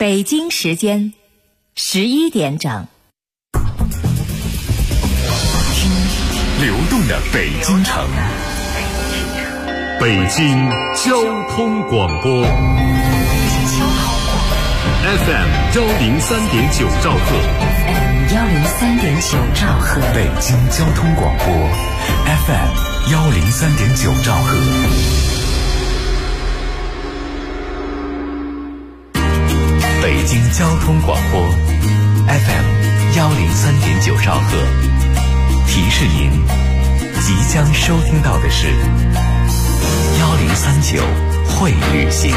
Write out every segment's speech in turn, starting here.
北京时间11点整。 听流动的北京城，北京交通广播 FM 103.9兆赫 103.9兆赫， 北京交通广播 FM 103.9兆赫。北京交通广播 FM 103.9兆赫，提示您即将收听到的是1039会旅行。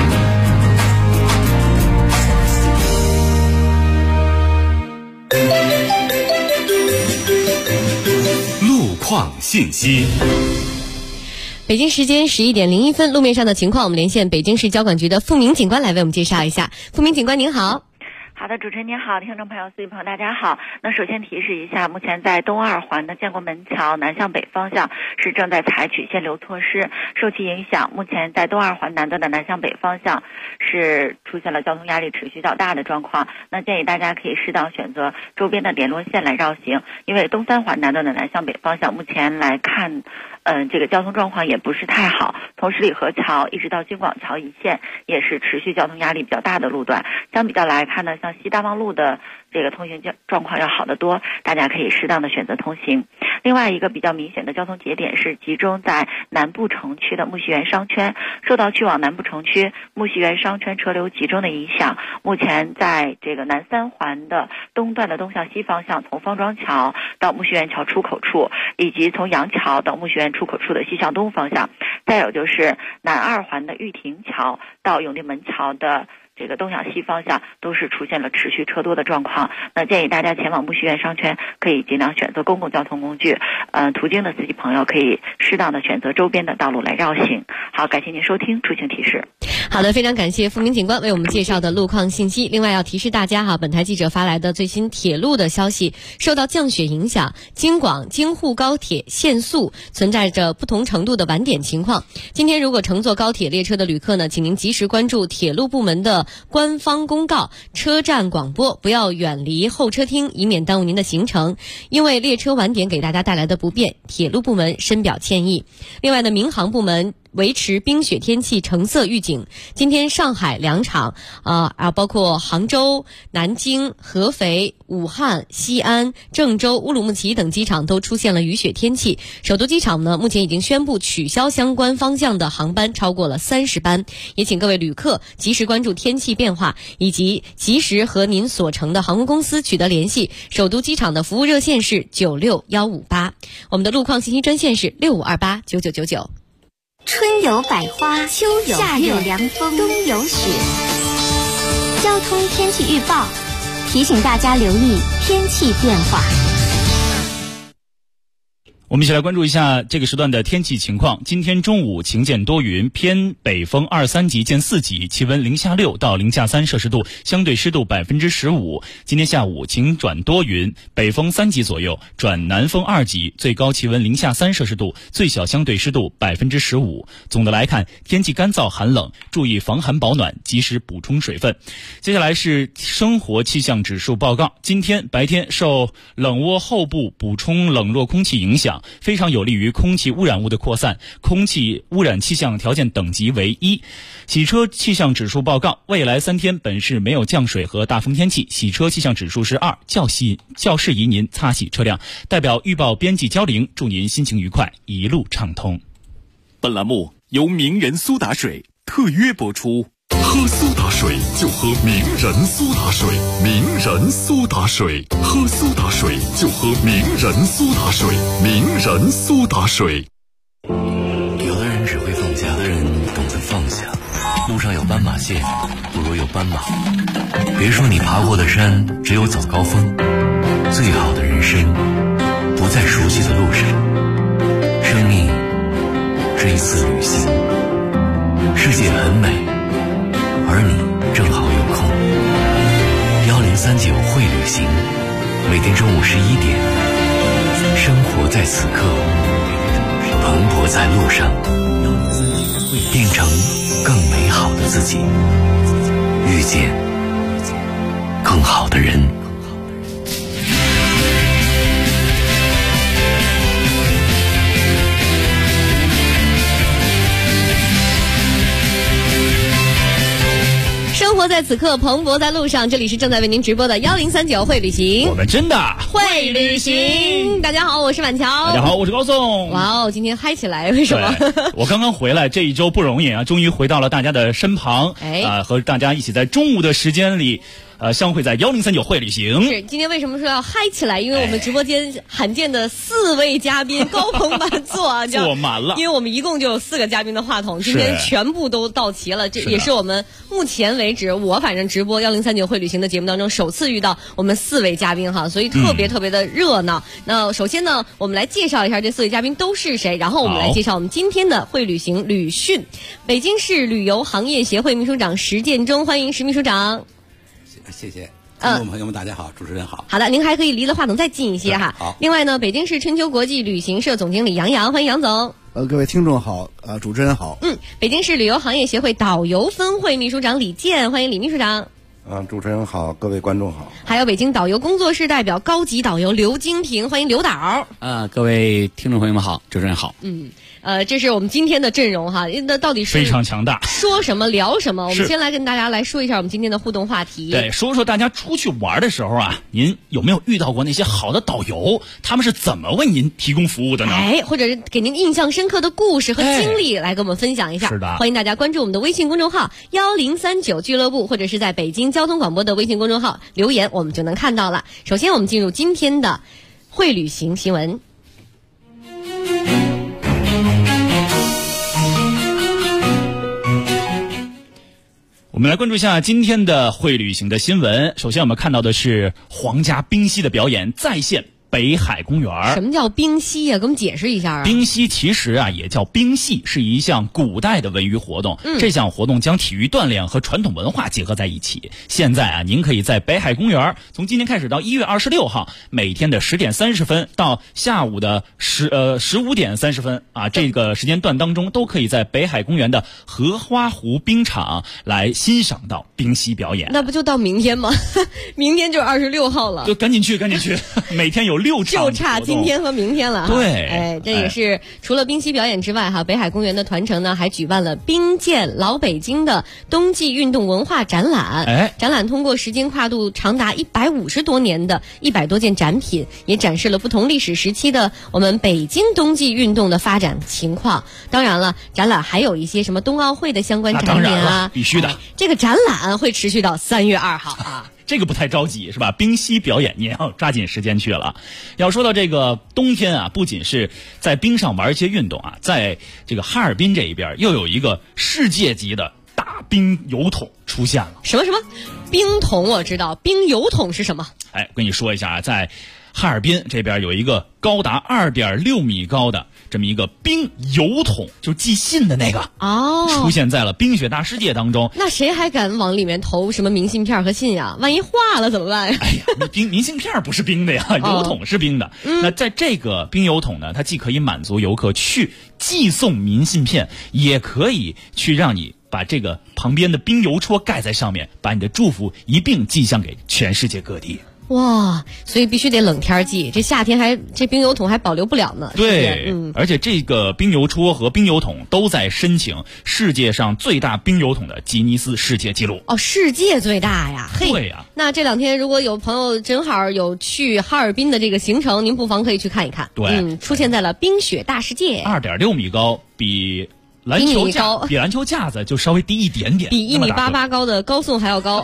路况信息。 北京时间11点01分，路面上的情况，我们连线北京市交管局的付明警官来为我们介绍一下。付明警官您好。 好的，主持人您好，听众朋友、司机朋友大家好。那首先提示一下，目前在东二环的建国门桥南向北方向是正在采取限流措施，受其影响，目前在东二环南段的南向北方向是出现了交通压力持续较大的状况。那建议大家可以适当选择周边的联络线来绕行，因为东三环南段的南向北方向目前来看这个交通状况也不是太好，从十里河桥一直到京广桥一线也是持续交通压力比较大的路段。相比较来看呢，像西大望路的这个通行状况要好得多，大家可以适当的选择通行。另外一个比较明显的交通节点是集中在南部城区的木樨园商圈，受到去往南部城区木樨园商圈车流集中的影响，目前在这个南三环的东段的东向西方向，从方庄桥到木樨园桥出口处，以及从杨桥到木樨园出口处的西向东方向，再有就是南二环的玉亭桥到永定门桥的这个东向西方向都是出现了持续车多的状况。那建议大家前往木樨园商圈可以尽量选择公共交通工具，途经的司机朋友可以适当的选择周边的道路来绕行。好，感谢您收听出行提示。 好的，非常感谢付明警官为我们介绍的路况信息。另外要提示大家本台记者发来的最新铁路的消息，受到降雪影响，京广京沪高铁限速存在着不同程度的晚点情况。今天如果乘坐高铁列车的旅客呢，请您及时关注铁路部门的官方公告、车站广播，不要远离候车厅，以免耽误您的行程。因为列车晚点给大家带来的不便，铁路部门深表歉意。另外呢，民航部门维持冰雪天气橙色预警。今天上海两场包括杭州、南京、合肥、武汉、西安、郑州、乌鲁木齐等机场都出现了雨雪天气。首都机场呢，目前已经宣布取消相关方向的航班超过了30班，也请各位旅客及时关注天气变化，以及及时和您所乘的航空公司取得联系。首都机场的服务热线是96158，我们的路况信息专线是65289999。 春有百花，秋有夏有凉风，冬有雪。交通天气预报提醒大家留意天气变化。 我们一起来关注一下这个时段的天气情况。今天中午晴见多云，偏北风2、3级见4级，气温零下6到零下3摄氏度，相对湿度15%。今天下午晴转多云，北风3级左右，转南风2级，最高气温零下3摄氏度，最小相对湿度15%。总的来看，天气干燥寒冷，注意防寒保暖，及时补充水分。接下来是生活气象指数报告。今天白天受冷涡后部补充冷热空气影响，非常有利于空气污染物的扩散，空气污染气象条件等级为1。洗车气象指数报告，未来3天本市没有降水和大风天气，洗车气象指数是2，较适宜您擦洗车辆。代表预报编辑焦玲，祝您心情愉快，一路畅通。 本栏目由名人苏打水特约播出。喝苏打水就喝名人苏打水，名人苏打水，喝苏打水就喝名人苏打水，名人苏打水。 有的人只会放假，有的人懂得放下。路上有斑马线，不如有斑马。别说你爬过的山只有早高峰，最好的人生不在熟悉的路上。生命是一次旅行，世界很美，而你正好有空。1039会旅行，每天中午11点，生活在此刻，蓬勃在路上，变成更美好的自己，遇见好的人。 生活在此刻，蓬勃在路上。这里是正在为您直播的1039会旅行， 我们真的会旅行。大家好，我是晚乔。 大家好，我是高颂。 哇哦，今天嗨起来，为什么？ 我刚刚回来，这一周不容易啊，终于回到了大家的身旁，和大家一起在中午的时间里。相会在1039会旅行。 是，今天为什么说要嗨起来？因为我们直播间罕见的4位嘉宾高朋满座啊， 坐满了。 因为我们一共就有4个嘉宾的话筒，今天全部都到齐了。这也是我们目前为止，我反正直播1039会旅行的节目当中首次遇到我们4位嘉宾哈，所以特别的热闹。那首先呢，我们来介绍一下这4位嘉宾都是谁，然后我们来介绍我们今天的会旅行旅讯。北京市旅游行业协会秘书长石建中，欢迎石秘书长。 谢谢，听众朋友们，大家好，主持人好。 好的，您还可以离了话筒再近一些哈。 好。 另外呢，北京市春秋国际旅行社总经理杨洋，欢迎杨总。 各位听众好，主持人好。 北京市旅游行业协会导游分会秘书长李健，欢迎李秘书长。 主持人好，各位观众好。 还有北京导游工作室代表高级导游刘金平，欢迎刘导。 各位听众朋友们好，主持人好。 这是我们今天的阵容哈，那到底是非常强大， 说什么聊什么。我们先来跟大家来说一下我们今天的互动话题。 对，说说大家出去玩的时候啊，您有没有遇到过那些好的导游？他们是怎么为您提供服务的呢？ 或者是给您印象深刻的故事和经历来跟我们分享一下。 是的， 欢迎大家关注我们的微信公众号1039俱乐部，或者是在北京交通广播的微信公众号留言，我们就能看到了。首先我们进入今天的会旅行新闻。 我们来关注一下今天的会旅行的新闻。首先我们看到的是皇家冰嬉的表演再现北海公园。 什么叫冰嬉呀？给我们解释一下啊。 冰嬉其实啊也叫冰戏，是一项古代的文娱活动。这项活动将体育锻炼和传统文化结合在一起。现在啊，您可以在北海公园从今天开始到1月26号，每天的10点30分到下午的15点30分啊，这个时间段当中都可以在北海公园的荷花湖冰场来欣赏到冰嬉表演。 那不就到明天吗？明天就26号了， 就赶紧去，每天有6场， 就差今天和明天了。 对， 这也是除了冰嬉表演之外哈，北海公园的团程呢还举办了冰剑老北京的冬季运动文化展览。展览通过时间跨度长达150多年的100多件展品，也展示了不同历史时期的我们北京冬季运动的发展情况。当然了，展览还有一些什么冬奥会的相关展品啊， 必须的。 这个展览会持续到3月2号啊。 这个不太着急是吧？冰嬉表演你也要抓紧时间去了。要说到这个冬天啊，不仅是在冰上玩一些运动啊，在这个哈尔滨这一边又有一个世界级的大冰油桶出现了。 什么冰桶？我知道，冰油桶是什么？ 我跟你说一下啊，在哈尔滨这边有一个高达2.6米高的这么一个冰邮筒，就寄信的那个出现在了冰雪大世界当中。 那谁还敢往里面投什么明信片和信呀？万一化了怎么办呀？ 明信片不是冰的呀，邮筒是冰的。那在这个冰邮筒呢，它既可以满足游客去寄送明信片，也可以去让你把这个旁边的冰邮戳盖在上面，把你的祝福一并寄向给全世界各地。 哇，所以必须得冷天寄，这夏天这冰邮筒还保留不了呢。 对，而且这个冰邮戳和冰邮筒都在申请世界上最大冰邮筒的吉尼斯世界纪录。 世界最大呀！ 对呀。 那这2天如果有朋友正好有去哈尔滨的这个行程，您不妨可以去看一看。 对， 出现在了冰雪大世界。 2.6米高，比篮球架子就稍微低一点点， 比1.88米高的高颂还要高。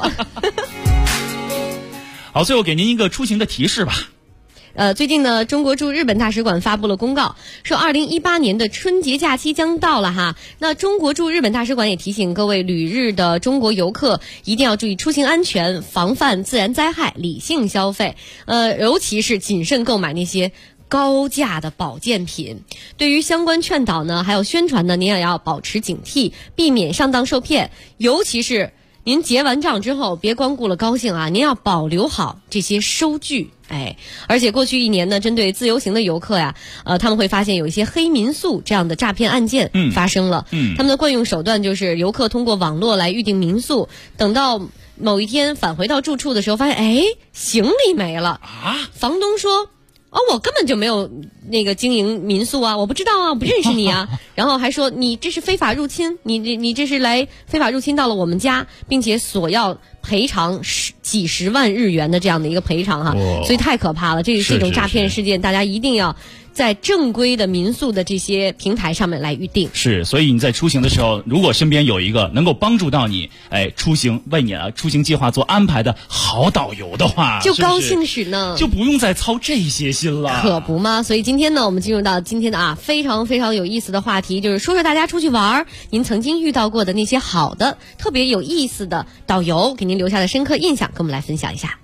好，最后给您一个出行的提示吧。 最近呢，中国驻日本大使馆发布了公告，说2018年的春节假期将到了哈。那中国驻日本大使馆也提醒各位旅日的中国游客，一定要注意出行安全，防范自然灾害，理性消费。尤其是谨慎购买那些高价的保健品。对于相关劝导呢，还有宣传呢，您也要保持警惕，避免上当受骗。尤其是您结完账之后，别光顾了高兴啊，您要保留好这些收据。而且过去1年呢，针对自由行的游客呀，他们会发现有一些黑民宿这样的诈骗案件发生了。他们的惯用手段就是游客通过网络来预订民宿，等到某一天返回到住处的时候，发现行李没了啊！房东说。我根本就没有那个经营民宿啊，我不知道啊，我不认识你啊。然后还说你这是非法入侵，你这是来非法入侵到了我们家，并且索要赔偿几十万日元的这样的一个赔偿哈，所以太可怕了。这种诈骗事件，大家一定要在正规的民宿的这些平台上面来预定。 是，所以你在出行的时候，如果身边有一个能够帮助到你，出行为你出行计划做安排的好导游的话， 就高兴死呢， 就不用再操这些心了， 可不吗？所以今天呢，我们进入到今天的非常非常有意思的话题，就是说说大家出去玩，您曾经遇到过的那些好的、特别有意思的导游给您留下的深刻印象，跟我们来分享一下。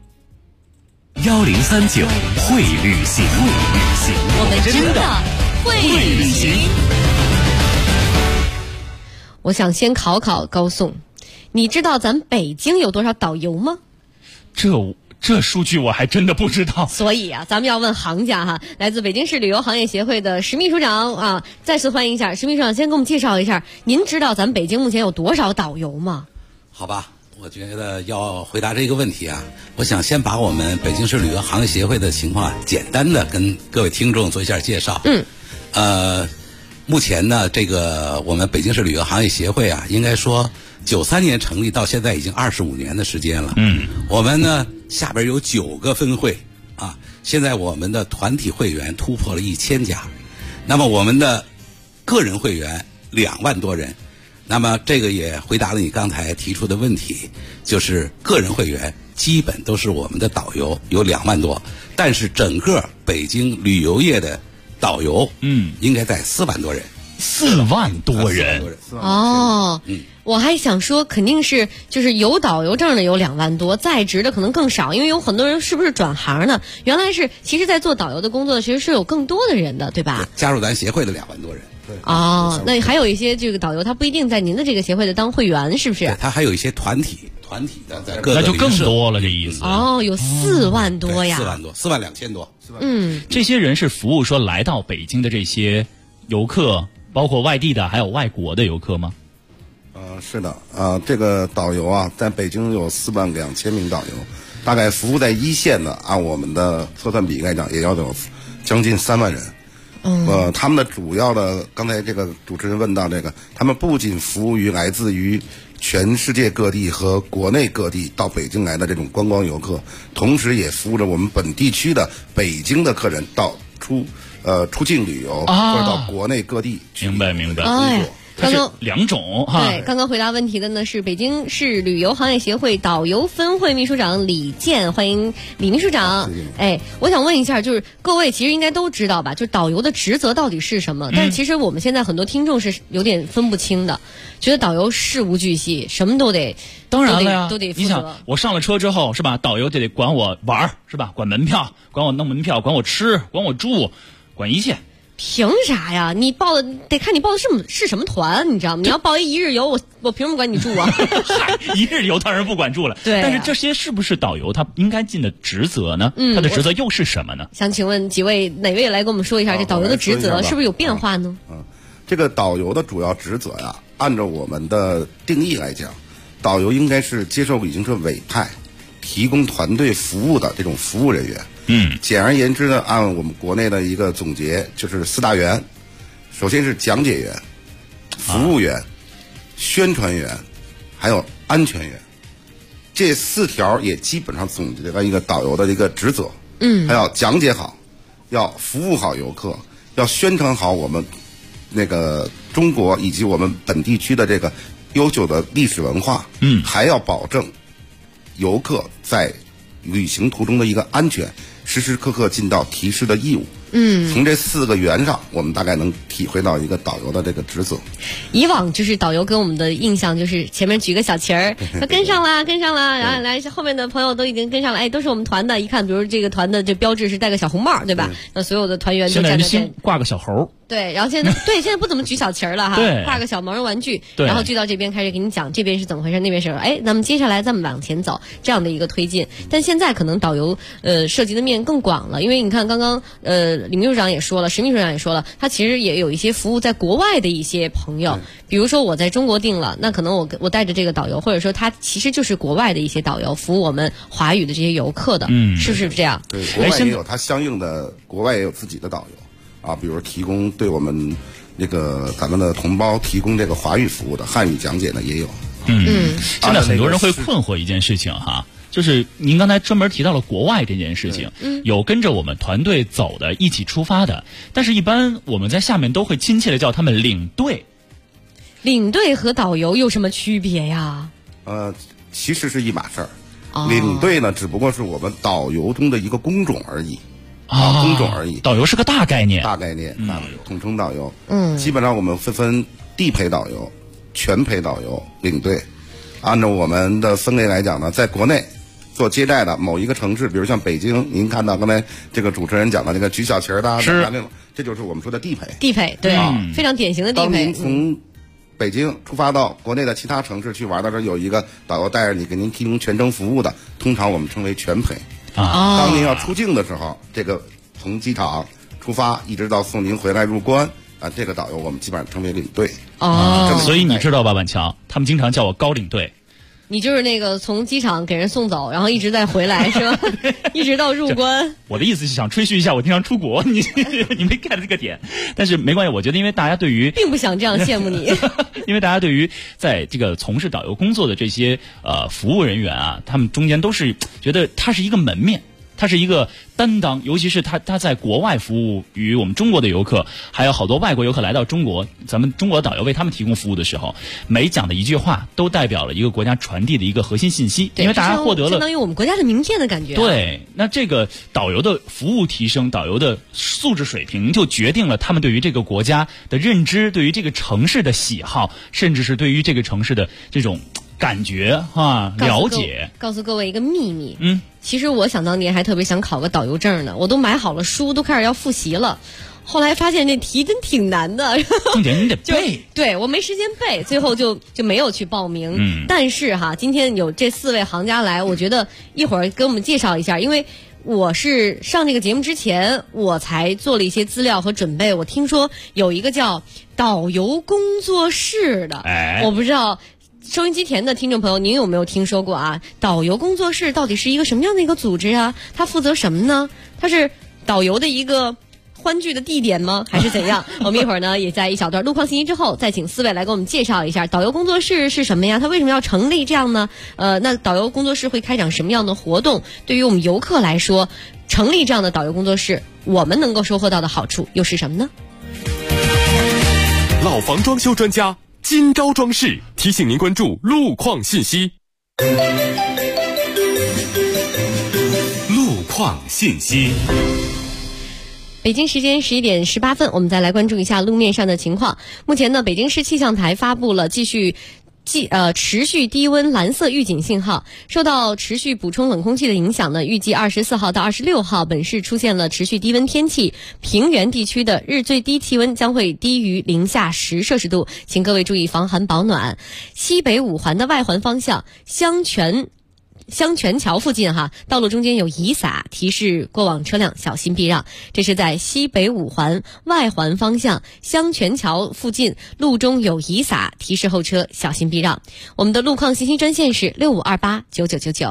1039会旅行， 我们真的会旅行。我想先考高颂，你知道咱北京有多少导游吗？ 这数据我还真的不知道。 所以啊，咱们要问行家哈，来自北京市旅游行业协会的石秘书长啊，再次欢迎一下石秘书长，先给我们介绍一下，您知道咱北京目前有多少导游吗？ 好吧。我觉得要回答这个问题啊，我想先把我们北京市旅游行业协会的情况简单的跟各位听众做一下介绍。目前呢，这个我们北京市旅游行业协会啊，应该说93年成立到现在已经25年的时间了。我们呢下边有9个分会啊，现在我们的团体会员突破了1000家，那么我们的个人会员2万多人。那么这个也回答了你刚才提出的问题，就是个人会员基本都是我们的导游，有2万多，但是整个北京旅游业的导游，应该在4万多人。 4万多人哦，我还想说，肯定是就是有导游证的有2万多，在职的可能更少，因为有很多人是不是转行呢？原来是，其实在做导游的工作，其实是有更多的人的，对吧？ 对，加入咱协会的2万多人。 哦，那还有一些这个导游，他不一定在您的这个协会的当会员，是不是？ 对，他还有一些团体的在各个那就更多了，这意思。 哦，有4万多呀 ，4万多，4万2000多。 这些人是服务说来到北京的这些游客，包括外地的，还有外国的游客吗？ 是的，这个导游啊，在北京有4万2000名导游，大概服务在一线的，按我们的测算比来讲，也要有将近3万人。他们的主要的，刚才这个主持人问到这个，他们不仅服务于来自于全世界各地和国内各地到北京来的这种观光游客，同时也服务着我们本地区的北京的客人到出境旅游，或者到国内各地去明白工作。 它是2种哈。 对，刚刚回答问题的呢是北京市旅游行业协会导游分会秘书长李健，欢迎李秘书长。我想问一下，就是各位其实应该都知道吧，就导游的职责到底是什么？但是其实我们现在很多听众是有点分不清的，觉得导游事无巨细，什么都得， 当然了呀， 都得负责。 你想，我上了车之后是吧，导游得管我玩是吧，管门票，管我弄门票，管我吃，管我住，管一切。 凭啥呀？你报的得看你报的是什么团，你知道吗？你要报一日游，我凭什么管你住啊？ 一日游当然不管住了。 对， 但是这些是不是导游他应该尽的职责呢？他的职责又是什么呢？ 想请问哪位来跟我们说一下这导游的职责是不是有变化呢？ 这个导游的主要职责呀，按照我们的定义来讲，导游应该是接受旅行社委派，提供团队服务的这种服务人员。简而言之呢，按我们国内的一个总结，就是4大员。首先是讲解员、服务员、宣传员，还有安全员。这4条也基本上总结了一个导游的一个职责。还要讲解好，要服务好游客，要宣传好我们那个中国以及我们本地区的这个悠久的历史文化。还要保证游客在旅行途中的一个安全，时时刻刻尽到提示的义务。从这4个圆上，我们大概能体会到一个导游的这个职责。 以往就是导游跟我们的印象就是前面举个小旗儿，说跟上啦，然后来后面的朋友都已经跟上了，都是我们团的。一看，比如这个团的这标志是戴个小红帽，对吧？那所有的团员都站在这， 挂个小猴。 对，然后现在不怎么举小旗儿了哈，挂个小毛绒玩具，然后聚到这边开始给你讲这边是怎么回事，那边是那么接下来咱们往前走，这样的一个推进。但现在可能导游涉及的面更广了，因为你看刚刚李秘书长也说了，石秘书长也说了，他其实也有有一些服务在国外的一些朋友，比如说我在中国订了，那可能我带着这个导游，或者说他其实就是国外的一些导游服务我们华语的这些游客的，是不是这样？ 对，国外也有他相应的，国外也有自己的导游啊，比如提供对我们那个咱们的同胞提供这个华语服务的汉语讲解呢也有。 现在很多人会困惑一件事情哈。就是您刚才专门提到了国外这件事情，有跟着我们团队走的，一起出发的，但是一般我们在下面都会亲切的叫他们领队。 领队和导游有什么区别呀？ 其实是一码事儿。领队呢，只不过是我们导游中的一个工种而已。工种而已。 导游是个大概念。 大概念，统称导游。基本上我们分地陪导游、全陪导游、领队。按照我们的分类来讲呢，在国内做接待的某一个城市，比如像北京，您看到刚才这个主持人讲的这个举小旗儿的，这就是我们说的地陪。地陪，对，非常典型的地陪。 当您从北京出发到国内的其他城市去玩的时候，有一个导游带着你，给您提供全程服务的，通常我们称为全陪。当您要出境的时候，这个从机场出发一直到送您回来入关这个导游我们基本上称为领队。 所以你知道吧，晚强，他们经常叫我高领队。 你就是那个从机场给人送走，然后一直再回来是吧？一直到入关。 我的意思是想吹嘘一下我经常出国，你没 get 这个点，但是没关系，我觉得因为大家对于并不想这样羡慕你， 因为大家对于在这个从事导游工作的这些服务人员啊，他们中间都是觉得他是一个门面。他是一个担当，尤其是他在国外服务于我们中国的游客，还有好多外国游客来到中国，咱们中国的导游为他们提供服务的时候，每讲的一句话都代表了一个国家传递的一个核心信息，因为大家获得了相当于我们国家的名片的感觉。 对，那这个导游的服务提升，导游的素质水平，就决定了他们对于这个国家的认知，对于这个城市的喜好，甚至是对于这个城市的这种感觉了解。 告诉各位一个秘密，其实我想当年还特别想考个导游证呢，我都买好了书，都开始要复习了。后来发现那题真挺难的， 重点你得背。 对，我没时间背，最后就没有去报名。但是今天有这4位行家来，我觉得一会儿给我们介绍一下，因为我是上这个节目之前，我才做了一些资料和准备。我听说有一个叫导游工作室的，我不知道收音机前的听众朋友，您有没有听说过啊？导游工作室到底是一个什么样的一个组织啊？它负责什么呢？它是导游的一个欢聚的地点吗？还是怎样？我们一会儿呢，也在一小段路况信息之后，再请4位来给我们介绍一下导游工作室是什么呀？它为什么要成立这样呢？那导游工作室会开展什么样的活动？对于我们游客来说，成立这样的导游工作室，我们能够收获到的好处又是什么呢？ 老房装修专家今朝装饰提醒您关注路况信息。路况信息。 北京时间11点18分，我们再来关注一下路面上的情况。目前呢，北京市气象台发布了持续低温蓝色预警信号。受到持续补充冷空气的影响呢，预计24号到26号本市出现了持续低温天气，平原地区的日最低气温将会低于零下10摄氏度，请各位注意防寒保暖。西北五环的外环方向香泉桥附近道路中间有遗洒，提示过往车辆小心避让。这是在西北五环外环方向香泉桥附近路中有遗洒，提示后车小心避让。我们的路况信息专线是65289999。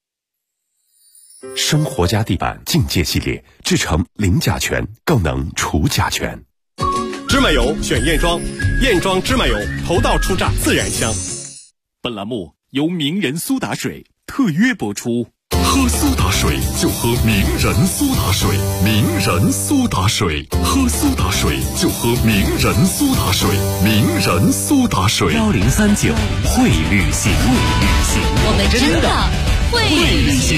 生活家地板境界系列制成零甲醛，更能除甲醛。 芝麻油选燕庄，燕庄芝麻油头道出榨，自然香。 本栏目由名人苏打水特约播出。喝苏打水就喝名人苏打水，名人苏打水，喝苏打水就喝名人苏打水，名人苏打水。 1039会旅行， 我们真的会旅行。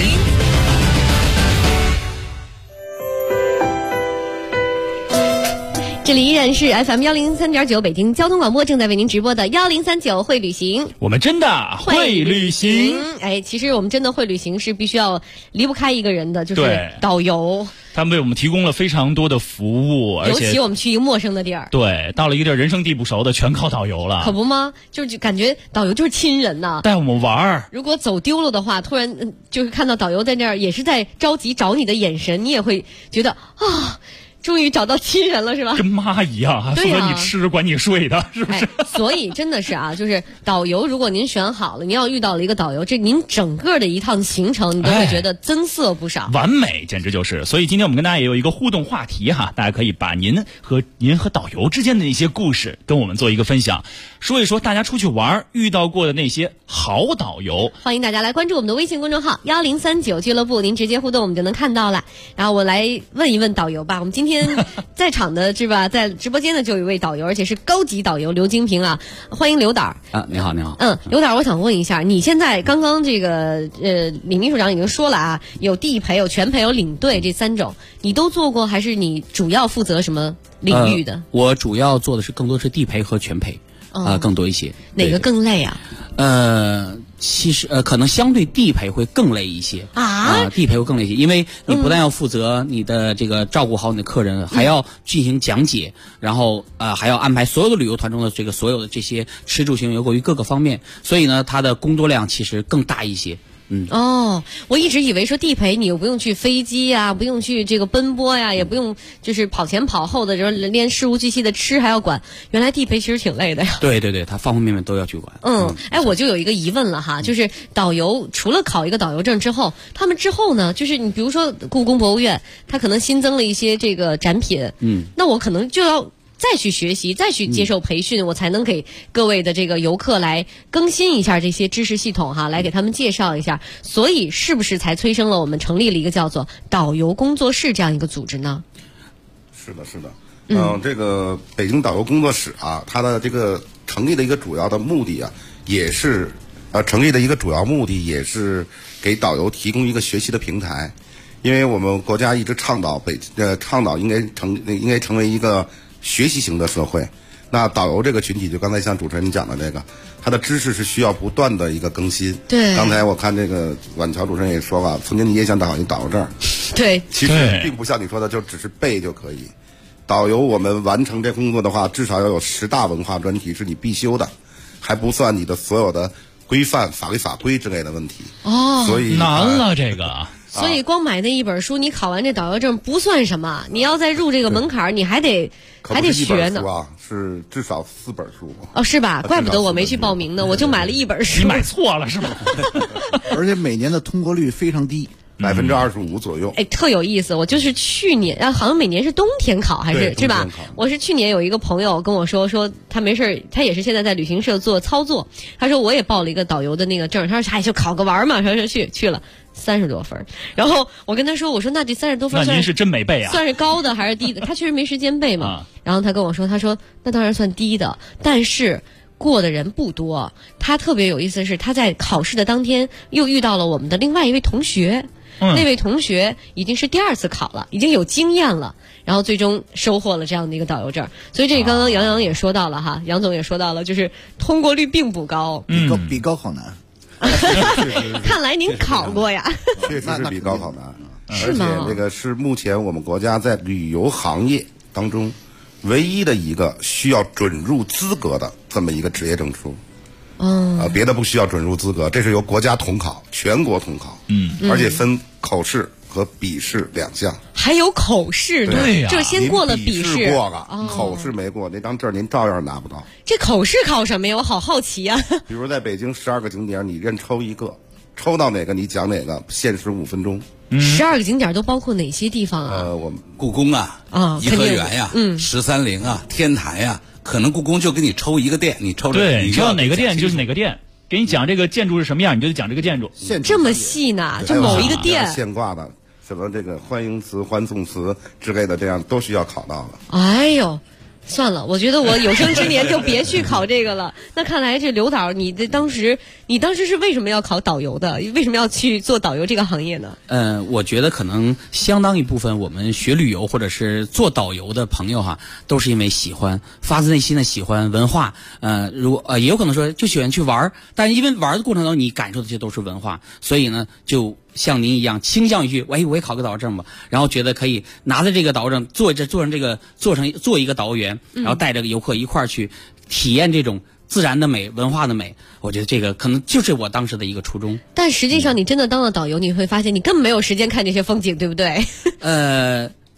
这里依然是 FM 103.9北京交通广播正在为您直播的1039会旅行。 我们真的会旅行。 其实我们真的会旅行是必须要离不开一个人的，就是导游。 他们为我们提供了非常多的服务，而且尤其我们去一个陌生的地儿， 对，到了一个地儿人生地不熟的，全靠导游了。 可不吗？就感觉导游就是亲人呐， 带我们玩儿。 如果走丢了的话，突然就是看到导游在那儿，也是在着急找你的眼神，你也会觉得终于找到亲人了是吧？ 跟妈一样，还负责你吃管你睡的，是不是？ 所以真的是啊，就是导游，如果您选好了，您要遇到了一个导游，这您整个的一趟行程，你都会觉得增色不少， 完美，简直就是。所以今天我们跟大家也有一个互动话题哈，大家可以把您和导游之间的一些故事跟我们做一个分享，说一说大家出去玩遇到过的那些好导游。 欢迎大家来关注我们的微信公众号1039俱乐部，您直接互动我们就能看到了。然后我来问一问导游吧，我们今天在场的是吧，在直播间的就有一位导游，而且是高级导游刘金平啊，欢迎刘导啊，你好，你好。 刘导，我想问一下，你现在刚刚这个李秘书长已经说了啊，有地陪、有全陪、有领队这3种，你都做过，还是你主要负责什么领域的？ 我主要做的是更多是地陪和全陪更多一些。 哪个更累啊？ 其实可能相对地陪会更累一些地陪会更累一些，因为你不但要负责你的这个照顾好你的客人，还要进行讲解，然后还要安排所有的旅游团中的这个所有的这些吃住行游过于各个方面，所以呢，它的工作量其实更大一些。 我一直以为说地陪你又不用去飞机呀，不用去这个奔波呀，也不用就是跑前跑后的，就是连事无巨细的吃还要管。原来地陪其实挺累的呀。 对对对，他方方面面都要去管。 我就有一个疑问了哈，就是导游除了考一个导游证之后，他们之后呢，就是你比如说故宫博物院，它可能新增了一些这个展品，那我可能就要再去学习，再去接受培训，我才能给各位的这个游客来更新一下这些知识系统哈，来给他们介绍一下。所以是不是才催生了我们成立了一个叫做导游工作室这样一个组织呢？ 是的，是的。这个北京导游工作室啊，它的这个成立的一个主要的目的啊，也是给导游提供一个学习的平台。因为我们国家一直倡导应该成为一个学习型的社会，那导游这个群体，就刚才像主持人讲的这个，他的知识是需要不断的一个更新。 对， 刚才我看这个婉乔主持人也说了，曾经你也想考一导游证。 对， 其实并不像你说的就只是背就可以。导游我们完成这工作的话，至少要有10大文化专题是你必修的，还不算你的所有的规范、法律法规之类的问题。所以难了这个。 所以光买那一本书，你考完这导游证不算什么，你要再入这个门槛，你还得学呢。 是至少4本书。 是吧？怪不得我没去报名呢，我就买了1本书。 你买错了是吧？ 而且每年的通过率非常低 ，25%左右。 特有意思。我就是去年好像每年是冬天考还是吧？我是去年有一个朋友跟我说他没事，他也是现在在旅行社做操作。他说我也报了一个导游的那个证，他说就考个玩嘛，说去了。30多分，然后我跟他说，我说那这30多分， 那您是真没背啊？ 算是高的还是低的？他确实没时间背嘛。然后他跟我说，他说那当然算低的，但是过的人不多。他特别有意思的是，他在考试的当天又遇到了我们的另外一位同学，那位同学已经是第2次考了，已经有经验了，然后最终收获了这样的一个导游证。所以这刚刚杨也说到了哈，杨总也说到了，就是通过率并不高， 比高考难。 看来您考过呀？ 确实是比高考难，而且这个是目前我们国家在旅游行业当中唯一的一个需要准入资格的这么一个职业证书。别的不需要准入资格，这是由国家统考，全国统考。而且分口试和笔试2项。还有口试？ 对呀，就先过了笔试， 过了，口试没过，那张证您照样拿不到。 这口试考什么呀？我好好奇啊。 比如在北京12个景点，你任抽一个，抽到哪个你讲哪个，限时5分钟。 12个景点都包括哪些地方啊？ 我们故宫颐和园呀，13陵啊，天坛呀，可能故宫就给你抽一个店，你抽对，你知道哪个店就是哪个店。给你讲这个建筑是什么样，你就得讲这个建筑。 这么细呢？就某一个店现挂的，什么这个欢迎词、欢送词之类的，这样都需要考到的。 哎呦，算了，我觉得我有生之年就别去考这个了。那看来这刘导，你当时是为什么要考导游的？为什么要去做导游这个行业呢？ 我觉得可能相当一部分我们学旅游或者是做导游的朋友都是因为喜欢，发自内心的喜欢文化。也有可能说就喜欢去玩，但是因为玩的过程当中你感受的这些都是文化，所以呢就像您一样倾向于去，我也考个导游证吧，然后觉得可以拿着这个导游证做一个导游员，然后带着游客一块儿去体验这种自然的美、文化的美。我觉得这个可能就是我当时的一个初衷。 但实际上你真的当了导游，你会发现你根本没有时间看这些风景，对不对？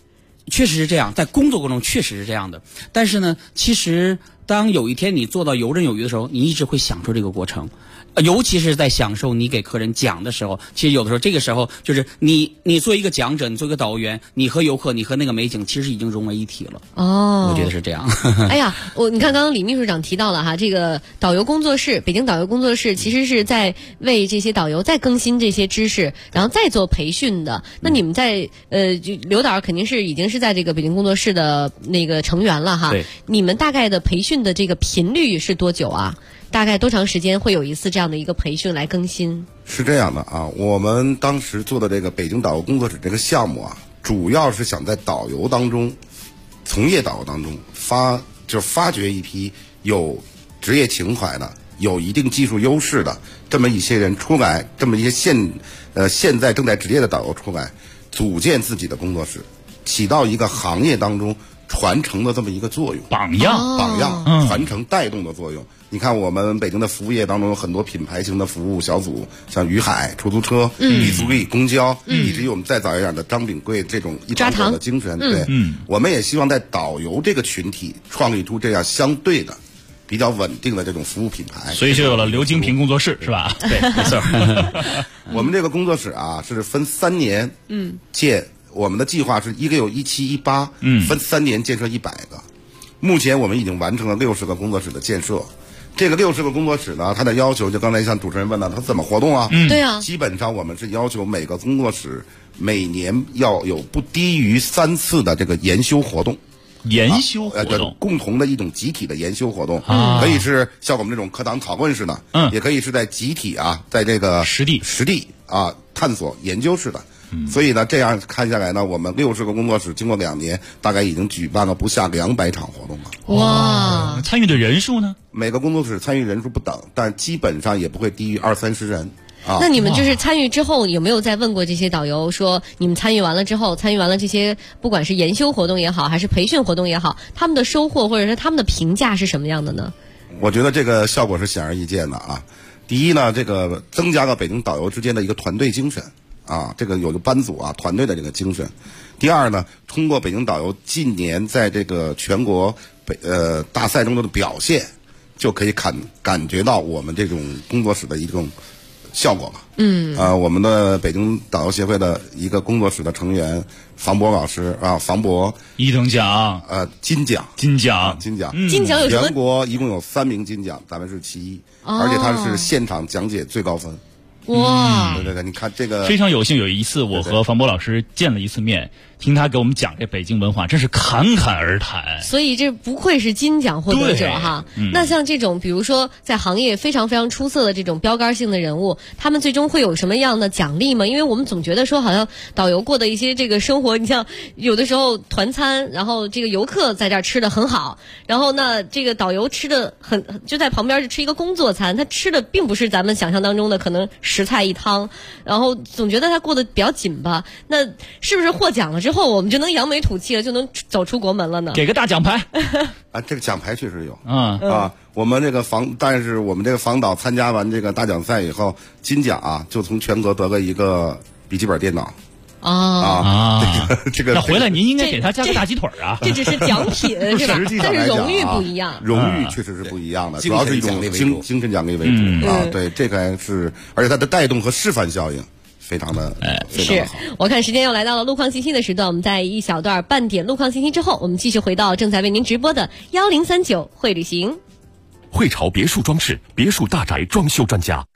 确实是这样，在工作过程中确实是这样的。但是呢，其实当有一天你做到游刃有余的时候，你一直会享受这个过程。尤其是在享受你给客人讲的时候，其实有的时候这个时候就是你做一个讲者，你做一个导游员，你和游客，你和那个美景其实已经融为一体了。我觉得是这样。 哎呀，你看刚刚李秘书长提到了哈，这个导游工作室，北京导游工作室其实是在为这些导游再更新这些知识，然后再做培训的。那你们在刘导肯定是已经是在这个北京工作室的那个成员了哈。 对。 你们大概的培训的这个频率是多久啊？大概多长时间会有一次这样的一个培训来更新？ 是这样的啊，我们当时做的这个北京导游工作室这个项目啊，主要是想在导游当中，从业导游当中发掘一批有职业情怀的、有一定技术优势的这么一些人出来，这么一些现在正在职业的导游出来，组建自己的工作室，起到一个行业当中传承的这么一个作用， 榜样， 传承带动的作用。你看，我们北京的服务业当中有很多品牌型的服务小组，像于海出租车、易足力公交，以至于我们再早一点的张炳贵这种一条狗的精神。对，我们也希望在导游这个群体创立出这样相对的、比较稳定的这种服务品牌。 所以就有了刘金平工作室，是吧？ 对，没错。 我们这个工作室啊，是分3年建。我们的计划是一个有17、18，分3年建设100个。目前我们已经完成了60个工作室的建设。这个60个工作室呢，它的要求就刚才像主持人问的，它怎么活动啊？ 对啊， 基本上我们是要求每个工作室每年要有不低于3次的这个研修活动。 研修活动， 共同的一种集体的研修活动，可以是像我们这种课堂讨论式的，也可以是在集体啊，在这个实地啊探索研究式的。所以呢，这样看下来呢，我们60个工作室经过2年，大概已经举办了不下200场活动了。 哇，参与的人数呢？ 每个工作室参与人数不等，但基本上也不会低于20-30人。 那你们就是参与之后，有没有再问过这些导游说，你们参与完了之后，参与完了这些不管是研修活动也好，还是培训活动也好，他们的收获或者是他们的评价是什么样的呢？ 我觉得这个效果是显而易见的啊。第一呢，这个增加了北京导游之间的一个团队精神。这个有个班组啊，团队的这个精神。第二呢，通过北京导游近年在这个全国大赛中的表现，就可以感觉到我们这种工作室的一种效果了。我们的北京导游协会的一个工作室的成员房博老师房博 1等奖， 金奖全国一共有3名金奖，咱们是其一，而且他是现场讲解最高分。 哇， 对，你看这个非常有幸，有一次我和房博老师见了一次面，听他给我们讲这北京文化，真是侃侃而谈。 所以这不愧是金奖获得者哈。那像这种比如说在行业非常非常出色的这种标杆性的人物，他们最终会有什么样的奖励吗？因为我们总觉得说好像导游过的一些这个生活，你像有的时候团餐，然后这个游客在这儿吃的很好，然后呢这个导游吃的就在旁边就吃一个工作餐，他吃的并不是咱们想象当中的可能10菜1汤，然后总觉得他过得比较紧吧。那是不是获奖了之后我们就能扬眉吐气了，就能走出国门了呢？ 给个大奖牌这个奖牌确实有我们这个但是我们这个房导参加完这个大奖赛以后，金奖就从全国得了一个笔记本电脑。 这个那回来您应该给他加个大鸡腿啊！ 这只是奖品是吧？但是荣誉不一样， 荣誉确实是不一样的，主要是一种精神奖励为主对，这个是，而且它的带动和示范效应非常的是。我看时间又来到了路况信息的时段，我们在一小段半点路况信息之后，我们继续回到正在为您直播的1039会旅行。 汇潮别墅装饰别墅大宅装修专家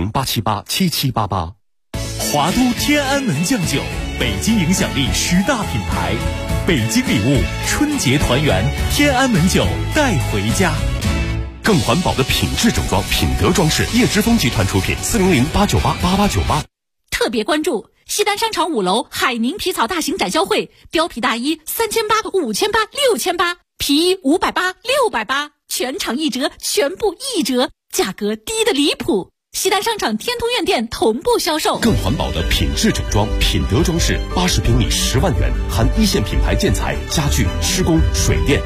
400-878-7788。华都天安门酱酒，北京影响力10大品牌，北京礼物春节团圆，天安门酒带回家。更环保的品质整装，品德装饰，叶之峰集团出品，400-898-8898。 特别关注西单商场5楼海宁皮草大型展销会，貂皮大衣3800、5800、6800，皮衣580、680，全场1折，全部1折，价格低的离谱。西单商场天通苑店同步销售。 更环保的品质整装，品德装饰，80平米10万元，含1线品牌建材、家具、施工、水电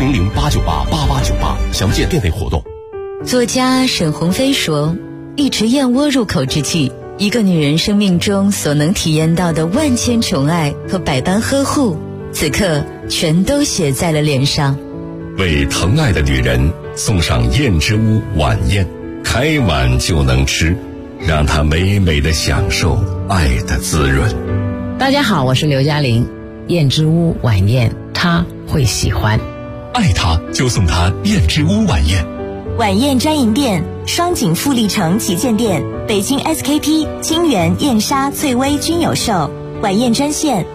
，400-898-8898，详见店内活动。 作家沈鸿飞说，一池燕窝入口之际，一个女人生命中所能体验到的万千宠爱和百般呵护， 此刻全都写在了脸上。 为疼爱的女人送上燕之屋晚宴，开碗就能吃，让她美美的享受爱的滋润。 大家好，我是刘嘉玲。燕之屋晚宴，她会喜欢。 爱她就送她燕之屋晚宴。 晚宴专营店：双井富力城旗舰店、北京 SKP、清源、燕莎、翠微均有售。晚宴专线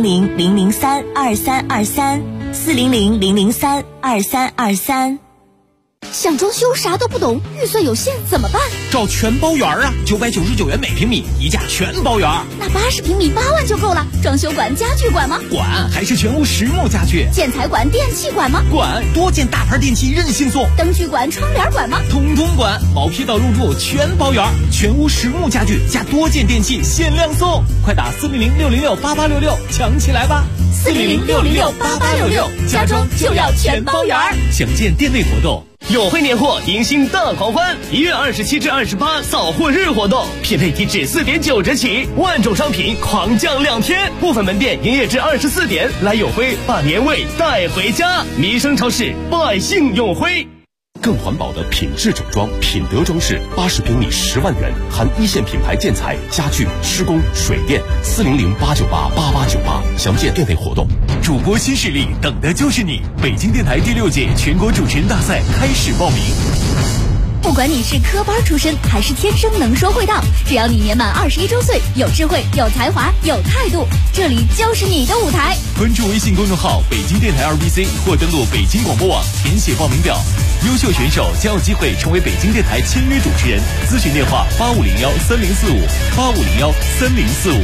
：400-003-2323，400-003-2323。 想装修啥都不懂，预算有限怎么办？ 找全包园啊，999元每平米，一价全包园。 那80平米8万就够了。装修管、家具管吗？ 管，还是全屋实木家具。 建材管、电器管吗？ 管，多件大牌电器任性送。 灯具管、窗帘管吗？ 统统管，毛坯到入住全包园，全屋实木家具加多件电器限量送，快打400-606-8866抢起来吧 ！400-606-8866，家装就要全包园。 详见店内活动。 永辉年货迎新大狂欢，1月27至28扫货日活动，匹配体至4.9折起，万种商品狂降2天，部分门店营业至24点，来永辉把年味带回家。民生超市，百姓永辉。 更环保的品质整装，品德装饰，80平米10万元，含一线品牌建材、家具、施工、水电，400-898-8898，详见店内活动。 主播新势力，等的就是你！北京电台第6届全国主持人大赛开始报名。 不管你是科班出身还是天生能说会道，只要你年满21周岁，有智慧、有才华、有态度，这里就是你的舞台。 关注微信公众号北京电台2BC 或登录北京广播网填写报名表，优秀选手将有机会成为北京电台签约主持人。咨询电话8501-3045，8501-3045。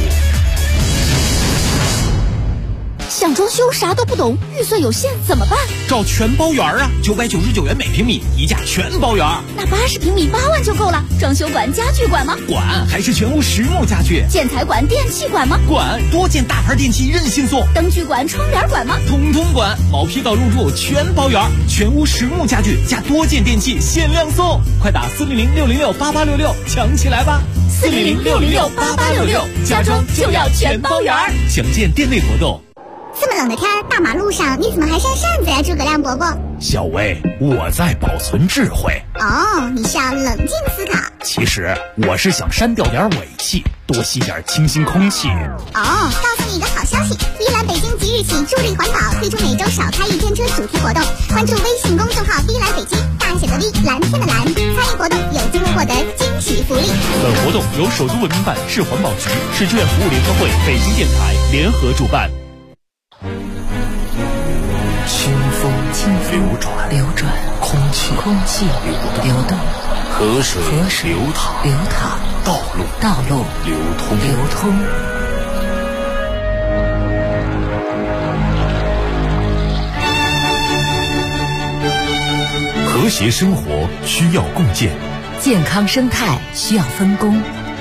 想装修啥都不懂，预算有限怎么办？ 找全包园啊，999元每平米，一价全包园。 那80平米8万就够了。装修管、家具管吗？ 管，还是全屋实木家具。 建材管、电器管吗？ 管，多件大牌电器任性送。 灯具管、窗帘管吗？ 统统管，毛坯到入住全包园，全屋实木家具加多件电器限量送，快打400-606-8866抢起来吧 ！400-606-8866，家装就要全包园。 详见店内活动。 这么冷的天，大马路上你怎么还扇扇子呀，诸葛亮伯伯？ 小薇，我在保存智慧。 哦，你是要冷静思考。 其实我是想删掉点尾气，多吸点清新空气。 哦，告诉你一个好消息，碧蓝北京即日起助力环保，推出每周少开1天车主题活动。关注微信公众号碧蓝北京，大写的 V， 蓝天的蓝，参与活动有机会获得惊喜福利。 本活动由首都文明办、市环保局、市志愿服务联合会、北京电台联合主办。 清风流转，空气流动，河水流淌，道路流通。 和谐生活需要共建， 健康生态需要分工。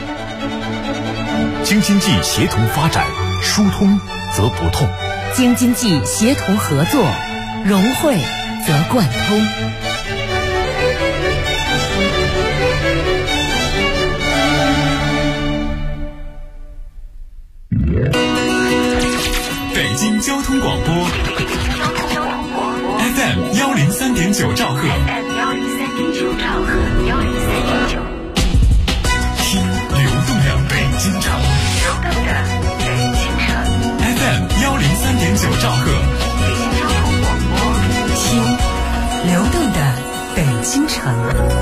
京津冀协同发展，疏通则不痛。 京津冀协同合作，融汇则贯通。 北京交通广播 FM 103.9兆赫，听流动的北京城。FM 103.9兆赫， 听流动的北京城。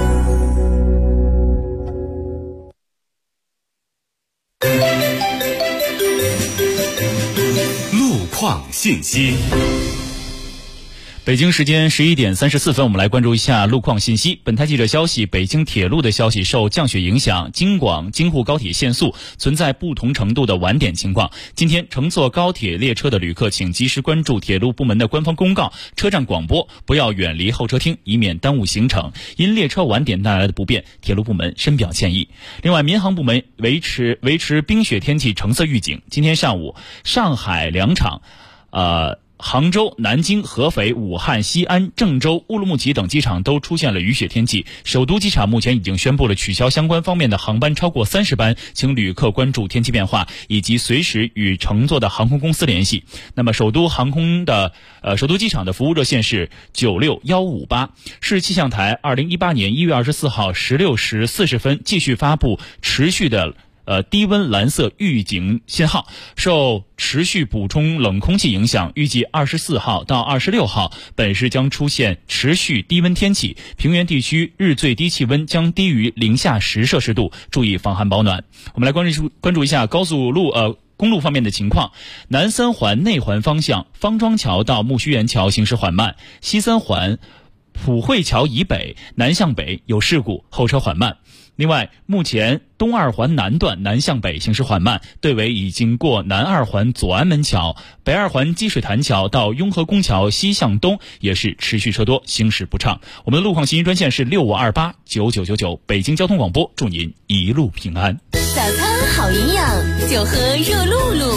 路况信息。 北京时间11点34分，我们来关注一下路况信息。本台记者消息，北京铁路的消息，受降雪影响，京广京沪高铁限速，存在不同程度的晚点情况。今天乘坐高铁列车的旅客，请及时关注铁路部门的官方公告、车站广播，不要远离候车厅，以免耽误行程。因列车晚点带来的不便，铁路部门深表歉意。另外，民航部门维持冰雪天气橙色预警。今天上午，上海两场杭州、南京、合肥、武汉、西安、郑州、乌鲁木齐等机场都出现了雨雪天气。首都机场目前已经宣布了取消相关方面的航班超过30班，请旅客关注天气变化，以及随时与乘坐的航空公司联系。那么首都机场的服务热线是96158。市气象台2018年1月24号16时40分继续发布持续的低温蓝色预警信号，受持续补充冷空气影响，预计24号到26号本市将出现持续低温天气，平原地区日最低气温将低于零下10摄氏度，注意防寒保暖。我们来关注一下高速公路方面的情况。南三环内环方向方庄桥到木樨园桥行驶缓慢，西三环普惠桥以北南向北有事故，后车缓慢。另外，目前东二环南段南向北行驶缓慢，队尾已经过南二环左安门桥，北二环积水潭桥到雍和宫桥西向东也是持续车多，行驶不畅。我们的路况信息专线是65289999，北京交通广播，祝您一路平安。 早餐好营养，就喝热露露。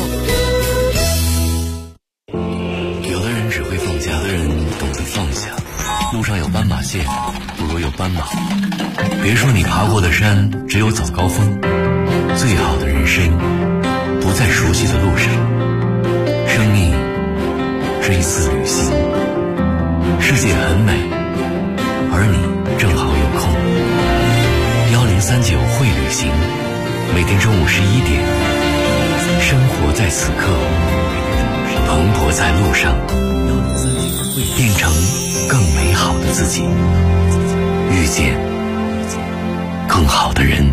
有的人只会放假，有的人懂得放下。路上有斑马线，不如有斑马。别说你爬过的山只有早高峰，最好的人生不在熟悉的路上。生命是一次旅行，世界很美，而你正好有空。1039会旅行，每天中午11点，生活在此刻，蓬勃在路上，变成更美好的自己，遇见更好的人。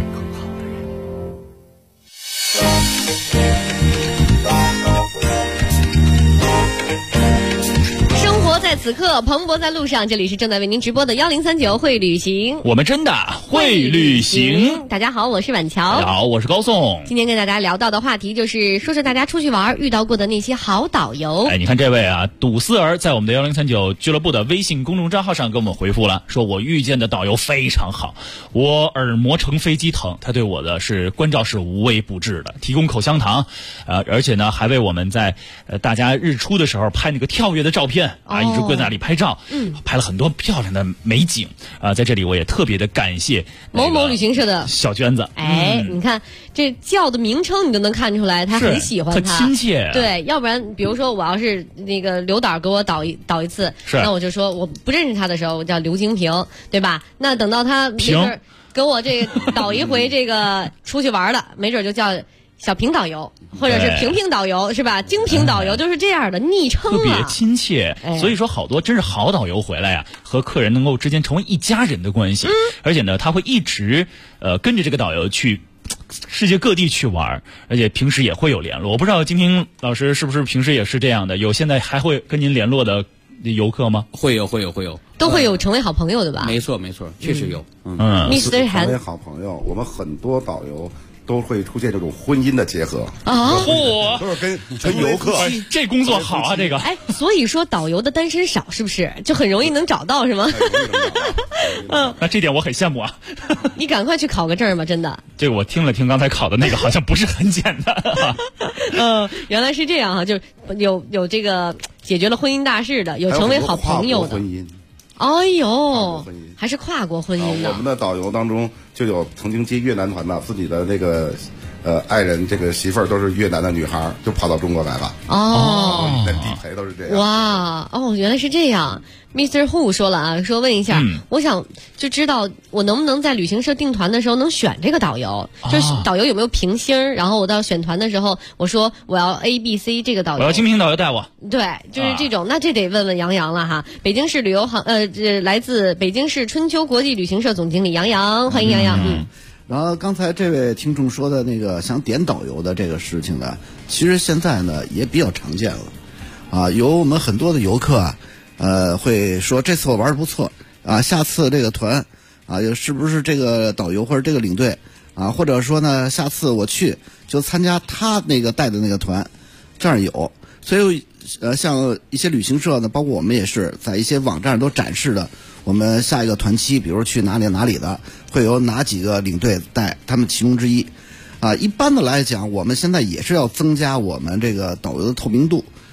生活在此刻，蓬勃在路上。这里是正在为您直播的1039会旅行， 我们真的会旅行。 大家好，我是婉乔。 大家好，我是高颂。 今天跟大家聊到的话题就是说说大家出去玩遇到过的那些好导游。 你看这位啊，堵思儿在我们的1039俱乐部的微信公众账号上给我们回复了，说我遇见的导游非常好，我耳膜乘飞机疼，他对我的是关照是无微不至的，提供口香糖，而且呢还为我们在大家日出的时候拍那个跳跃的照片啊，一直跪在那里拍照，拍了很多漂亮的美景啊，在这里我也特别的感谢某某旅行社的小娟子。 你看这叫的名称你都能看出来他很喜欢他， 很亲切啊。 对，要不然比如说我要是那个刘导给我导一次，那我就说我不认识他的时候我叫刘京平，对吧？那等到他没准给我这个导一回这个出去玩了，没准就叫小平导游，或者是平平导游，是吧？京平导游就是这样的昵称， 特别亲切。所以说好多真是好导游回来呀，和客人能够之间成为一家人的关系。而且呢，他会一直跟着这个导游去世界各地去玩，而且平时也会有联络。我不知道金平老师是不是平时也是这样的，有现在还会跟您联络的游客吗？ 会有， 都会有成为好朋友的吧？ 没错，确实有。 Mr. 成为好朋友，我们很多导游都会出现这种婚姻的结合啊！ 都是跟游客， 这工作好啊！这个所以说导游的单身少，是不是就很容易能找到，是吗？ 那这点我很羡慕啊！ 你赶快去考个证吧，真的。 这个我听了听刚才考的那个，好像不是很简单。 原来是这样哈，就是有这个解决了婚姻大事的，有成为好朋友的。 婚姻。 哎呦，还是跨国婚姻的。 我们的导游当中就有曾经接越南团的，自己的那个爱人这个媳妇儿都是越南的女孩，就跑到中国来了。在地陪都是这样。 哇，原来是这样。Mr. Hu 说了啊，说问一下，我想就知道我能不能在旅行社订团的时候能选这个导游，就是导游有没有评星，然后我到选团的时候，我说我要 A、B、C 这个导游， 我要精品导游带我。 对，就是这种，那这得问问杨洋了哈。北京市旅游来自北京市春秋国际旅行社总经理杨洋，欢迎杨洋。 然后刚才这位听众说的那个想点导游的这个事情呢，其实现在呢也比较常见了，有我们很多的游客会说这次我玩的不错啊，下次这个团是不是这个导游或者这个领队或者说呢下次我去就参加他那个带的那个团，这样有。所以像一些旅行社呢，包括我们也是在一些网站都展示的，我们下一个团期，比如去哪里的，会有哪几个领队带，他们其中之一。一般的来讲，我们现在也是要增加我们这个导游的透明度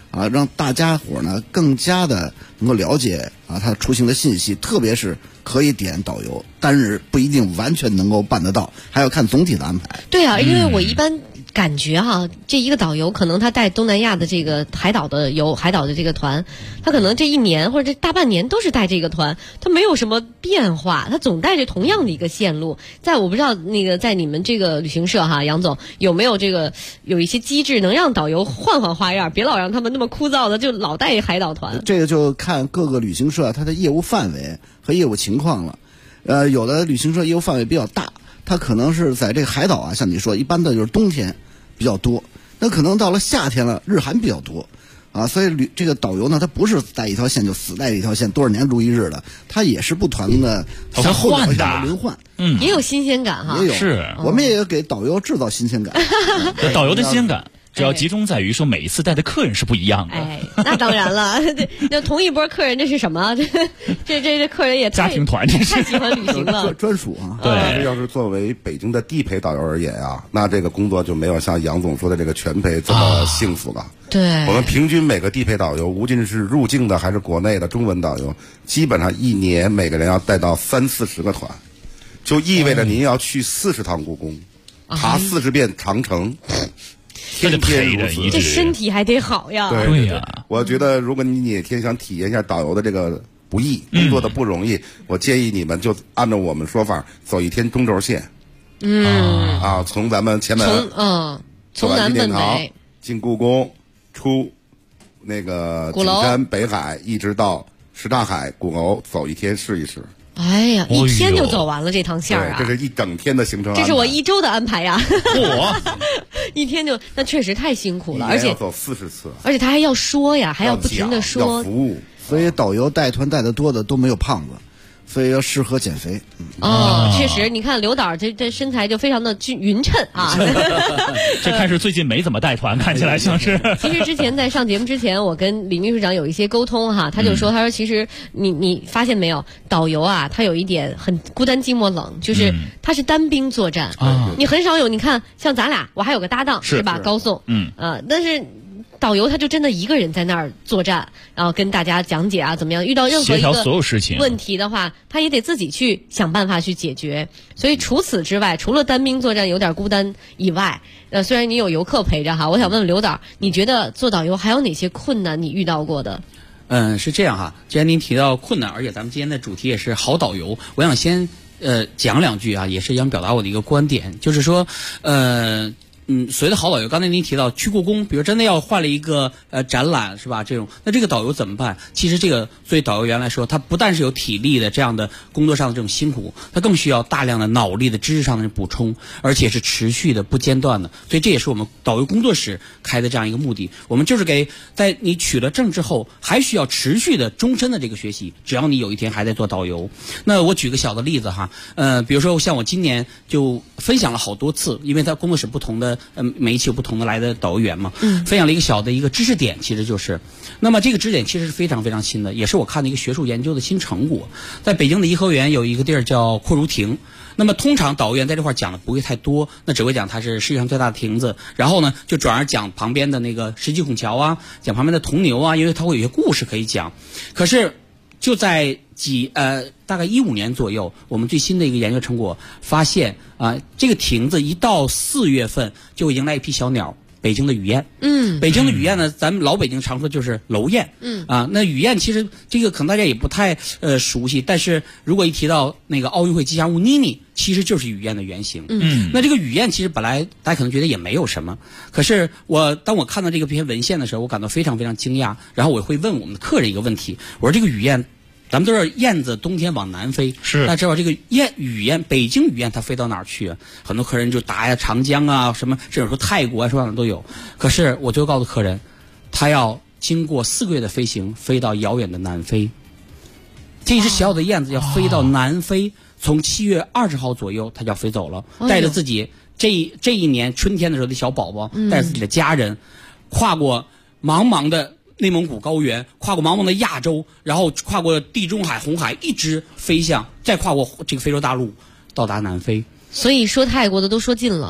啊，让大家伙呢更加的能够了解啊他出行的信息，特别是可以点导游，但是不一定完全能够办得到，还要看总体的安排。 对啊，因为我一般感觉哈，这一个导游可能他带东南亚的这个海岛的这个团，他可能这一年或者这大半年都是带这个团，他没有什么变化，他总带着同样的一个线路。我不知道那个在你们这个旅行社哈，杨总有没有有一些机制能让导游换换花样，别老让他们那么枯燥的就老带海岛团。 这个就看各个旅行社它的业务范围和业务情况了。有的旅行社业务范围比较大，它可能是在这个海岛啊，像你说一般的就是冬天比较多，那可能到了夏天了，日韩比较多啊，所以这个导游呢，他不是带一条线就死带一条线多少年如一日的，他也是不团的像后脚一样的轮换， 也有新鲜感哈。 也有， 是我们也要给导游制造新鲜感。 导游的新鲜感主要集中在于说每一次带的客人是不一样的。 哎，那当然了，那同一波客人这是什么？这客人也家庭团，这是太喜欢旅行了， 专属啊。 对， 要是作为北京的地陪导游而言啊，那这个工作就没有像杨总说的这个全陪这么幸福了。 对， 我们平均每个地陪导游，无论是入境的还是国内的中文导游，基本上一年每个人要带到30-40个团，就意味着您要去40趟故宫，爬40遍长城。天天如此， 这身体还得好呀。 对呀， 我觉得如果你哪天想体验一下导游的这个不易，工作的不容易，我建议你们就按照我们说法走一天中轴线。从咱们前门从南奔北进故宫，出那个景山北海，一直到什刹海鼓楼走一天试一试。 哎呀，一天就走完了这趟线啊！ 这是一整天的行程， 这是我1周的安排呀。一天就那确实太辛苦了，而且要走40次， 而且他还要说呀，还要不停的说， 要服务， 所以导游带团带的多的都没有胖子。所以要适合减肥。 确实，你看刘导这身材就非常的匀称啊。 这看是最近没怎么带团，看起来像是。 其实之前在上节目之前，我跟李秘书长有一些沟通哈，他就说，他说其实你发现没有，导游啊，他有一点很孤单寂寞冷，就是他是单兵作战，你很少有，你看像咱俩，我还有个搭档是吧？高颂，但是。导游他就真的一个人在那儿作战，然后跟大家讲解啊，怎么样？遇到任何一个问题的话，他也得自己去想办法去解决。所以除此之外，除了单兵作战有点孤单以外，虽然你有游客陪着哈，我想问问刘导，你觉得做导游还有哪些困难你遇到过的？ 是这样哈。既然您提到困难，而且咱们今天的主题也是好导游，我想先讲两句啊，也是想表达我的一个观点，就是说所谓的好导游，刚才您提到去故宫，比如真的要换了一个展览是吧？那这个导游怎么办？其实这个对导游员来说，他不但是有体力的这样的工作上的这种辛苦，他更需要大量的脑力的知识上的补充，而且是持续的不间断的。所以这也是我们导游工作室开的这样一个目的。我们就是在你取了证之后，还需要持续的终身的这个学习。只要你有一天还在做导游，那我举个小的例子哈，比如说像我今年就分享了好多次，因为在工作室不同的。每一期有不同的来的导游员嘛，分享了一个小的一个知识点，其实就是，那么这个知识点其实是非常非常新的，也是我看的一个学术研究的新成果。在北京的颐和园有一个地儿叫阔如亭，那么通常导游员在这块讲的不会太多，那只会讲它是世界上最大的亭子，然后呢就转而讲旁边的那个石矶孔桥啊，讲旁边的铜牛啊，因为它会有些故事可以讲。可是就在大概15年左右，我们最新的一个研究成果发现这个亭子一到4月份就迎来一批小鸟，北京的雨燕。北京的雨燕呢，咱们老北京常说就是楼燕。那雨燕其实这个可能大家也不太熟悉，但是如果一提到那个奥运会吉祥物妮妮，其实就是雨燕的原型。那这个雨燕其实本来大家可能觉得也没有什么，可是当我看到这篇文献的时候，我感到非常非常惊讶，然后我会问我们的客人一个问题，我说这个雨燕。咱们都知道燕子冬天往南飞， 是。 大家知道这个雨燕，北京雨燕它飞到哪儿去啊？很多客人就答呀，长江啊，什么甚至说泰国啊，说哪都有。可是我就告诉客人，它要经过4个月的飞行，飞到遥远的南非。这只小小的燕子要飞到南非，从7月20号左右，它就要飞走了，带着自己这一年春天的时候的小宝宝，带着自己的家人，跨过茫茫的。内蒙古高原，跨过茫茫的亚洲，然后跨过地中海、红海，一直飞向，再跨过这个非洲大陆，到达南非。 所以说泰国的都说尽了。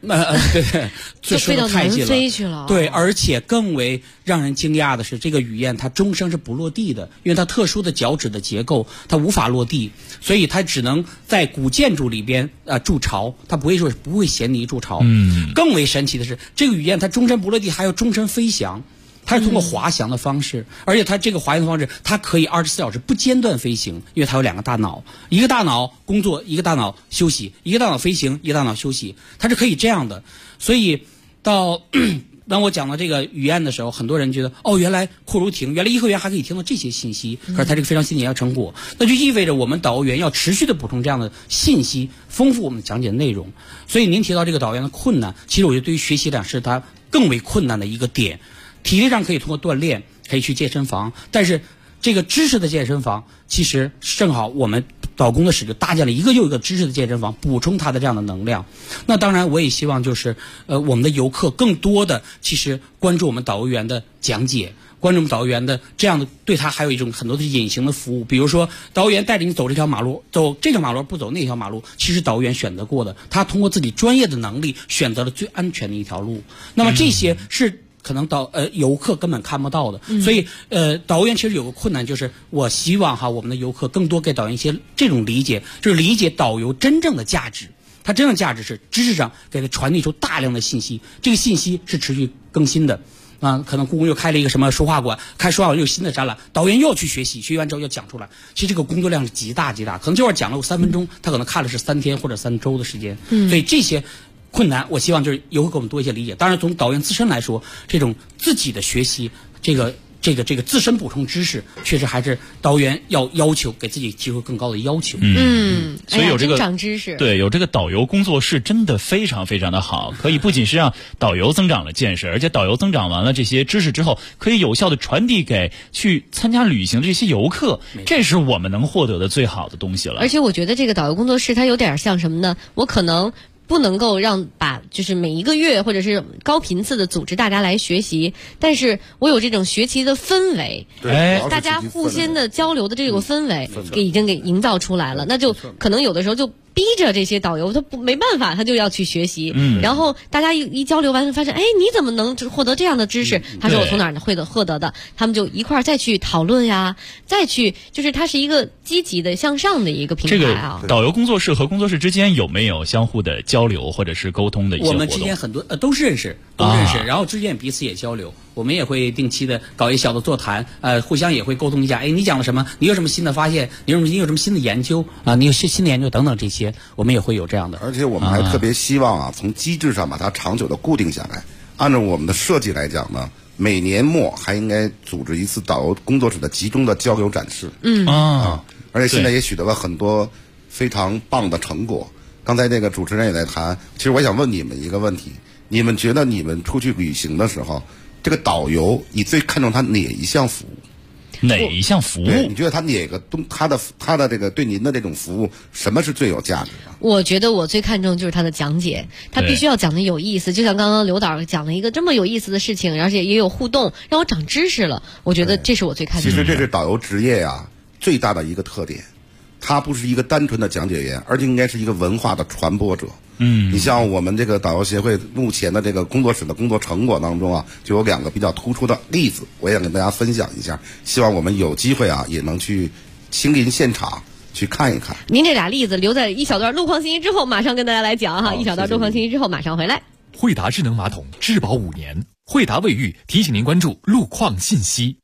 对， 就飞到南非去了。 对，而且更为让人惊讶的是，这个雨燕它终生是不落地的，因为它特殊的脚趾的结构，它无法落地，所以它只能在古建筑里边筑巢，它不会衔泥筑巢。更为神奇的是，这个雨燕它终身不落地，还要终身飞翔。它是通过滑翔的方式，而且它这个滑翔的方式，它可以24小时不间断飞行，因为它有2个大脑，一个大脑工作，一个大脑休息，一个大脑飞行，一个大脑休息，它是可以这样的。所以当我讲到这个雨燕的时候，很多人觉得原来库卢亭，原来颐和园还可以听到这些信息，可是它这个非常新颖的成果，那就意味着我们导游员要持续的补充这样的信息，丰富我们的讲解内容。所以您提到这个导游员的困难，其实我觉得对于学习来讲是它更为困难的一个点。体力上可以通过锻炼，可以去健身房，但是这个知识的健身房，其实正好我们导工作室就搭建了一个又一个知识的健身房，补充它的这样的能量。那当然，我也希望就是我们的游客更多的其实关注我们导游员的讲解，关注我们导游员的这样的，对他还有一种很多的隐形的服务，比如说导游员带着你走这条马路，走这条马路不走那条马路，其实导游员选择过的，他通过自己专业的能力选择了最安全的一条路。那么这些是可能游客根本看不到的，所以导游员其实有个困难，就是我希望我们的游客更多给导游员一些这种理解，就是理解导游真正的价值。它真正的价值是知识上给它传递出大量的信息，这个信息是持续更新的。可能故宫又开了一个什么书画馆，开书画馆又有新的展览，导游员又要去学习，学完之后要讲出来。其实这个工作量是极大，可能这会儿讲了3分钟，他可能看了是3天或者3周的时间。所以这些困难，我希望就是游客给我们多一些理解。当然，从导游员自身来说，这种自己的学习，这个自身补充知识，确实还是导游员要求给自己提出更高的要求。 所以有这个长知识， 对，有这个导游工作室真的非常非常的好，可以不仅是让导游增长了见识，而且导游增长完了这些知识之后，可以有效的传递给去参加旅行的这些游客，这是我们能获得的最好的东西了。 而且我觉得这个导游工作室它有点像什么呢？我可能不能够就是每一个月或者是高频次的组织大家来学习，但是我有这种学习的氛围，大家互相的交流的这个氛围已经给营造出来了，那就可能有的时候就逼着这些导游他没办法，他就要去学习。然后大家一交流完，发现你怎么能获得这样的知识？他说我从哪儿获得的？他们就一块儿再去讨论呀，再去就是它是一个积极的向上的一个平台啊。 这个导游工作室和工作室之间有没有相互的交流或者是沟通的一些活动？ 我们之间很多都是认识，然后之间彼此也交流。我们也会定期的搞一小的座谈，互相也会沟通一下。你讲了什么？你有什么新的发现？你有什么新的研究啊？你有新的研究等等这些，我们也会有这样的。 而且我们还特别希望从机制上把它长久的固定下来。按照我们的设计来讲呢，每年末还应该组织一次导游工作室的集中的交流展示。而且现在也取得了很多非常棒的成果。刚才那个主持人也在谈，其实我想问你们一个问题：你们觉得你们出去旅行的时候，这个导游你最看重他哪一项服务？ 哪一项服务？ 你觉得他哪个他的这个对您的这种服务，什么是最有价值的？ 我觉得我最看重就是他的讲解，他必须要讲的有意思。就像刚刚刘导讲了一个这么有意思的事情，而且也有互动，让我长知识了。我觉得这是我最看重的。 其实这是导游职业最大的一个特点，他不是一个单纯的讲解员，而且应该是一个文化的传播者。你像我们这个导游协会目前的这个工作室的工作成果当中就有2个比较突出的例子，我也想跟大家分享一下，希望我们有机会也能去亲临现场去看一看。 您这俩例子留在一小段路况信息之后，马上跟大家来讲一小段路况信息之后马上回来。 惠达智能马桶质保5年，惠达卫浴提醒您关注路况信息。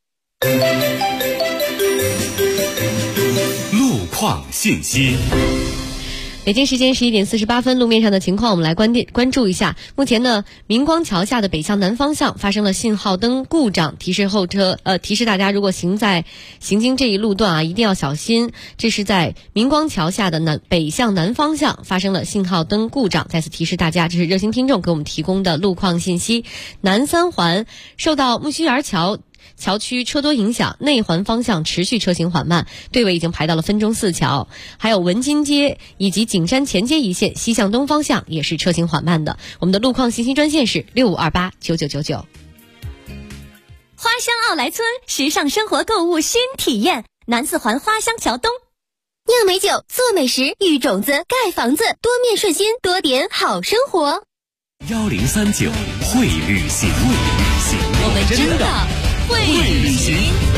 路况信息。 北京时间11点48分，路面上的情况我们来关注一下。目前呢，明光桥下的北向南方向发生了信号灯故障，提示大家如果行经这一路段一定要小心。这是在明光桥下的北向南方向发生了信号灯故障，再次提示大家，这是热心听众给我们提供的路况信息。南三环受到木樨园桥区车多影响，内环方向持续车行缓慢，队尾已经排到了分钟寺桥，还有文津街以及景山前街一线西向东方向也是车行缓慢的。我们的路况信息专线是65289999。 花乡奥莱村，时尚生活购物新体验，南四环花乡桥东。酿美酒，做美食，育种子，盖房子，多面顺心，多点好生活。 1039会旅行， 我们真的会旅行。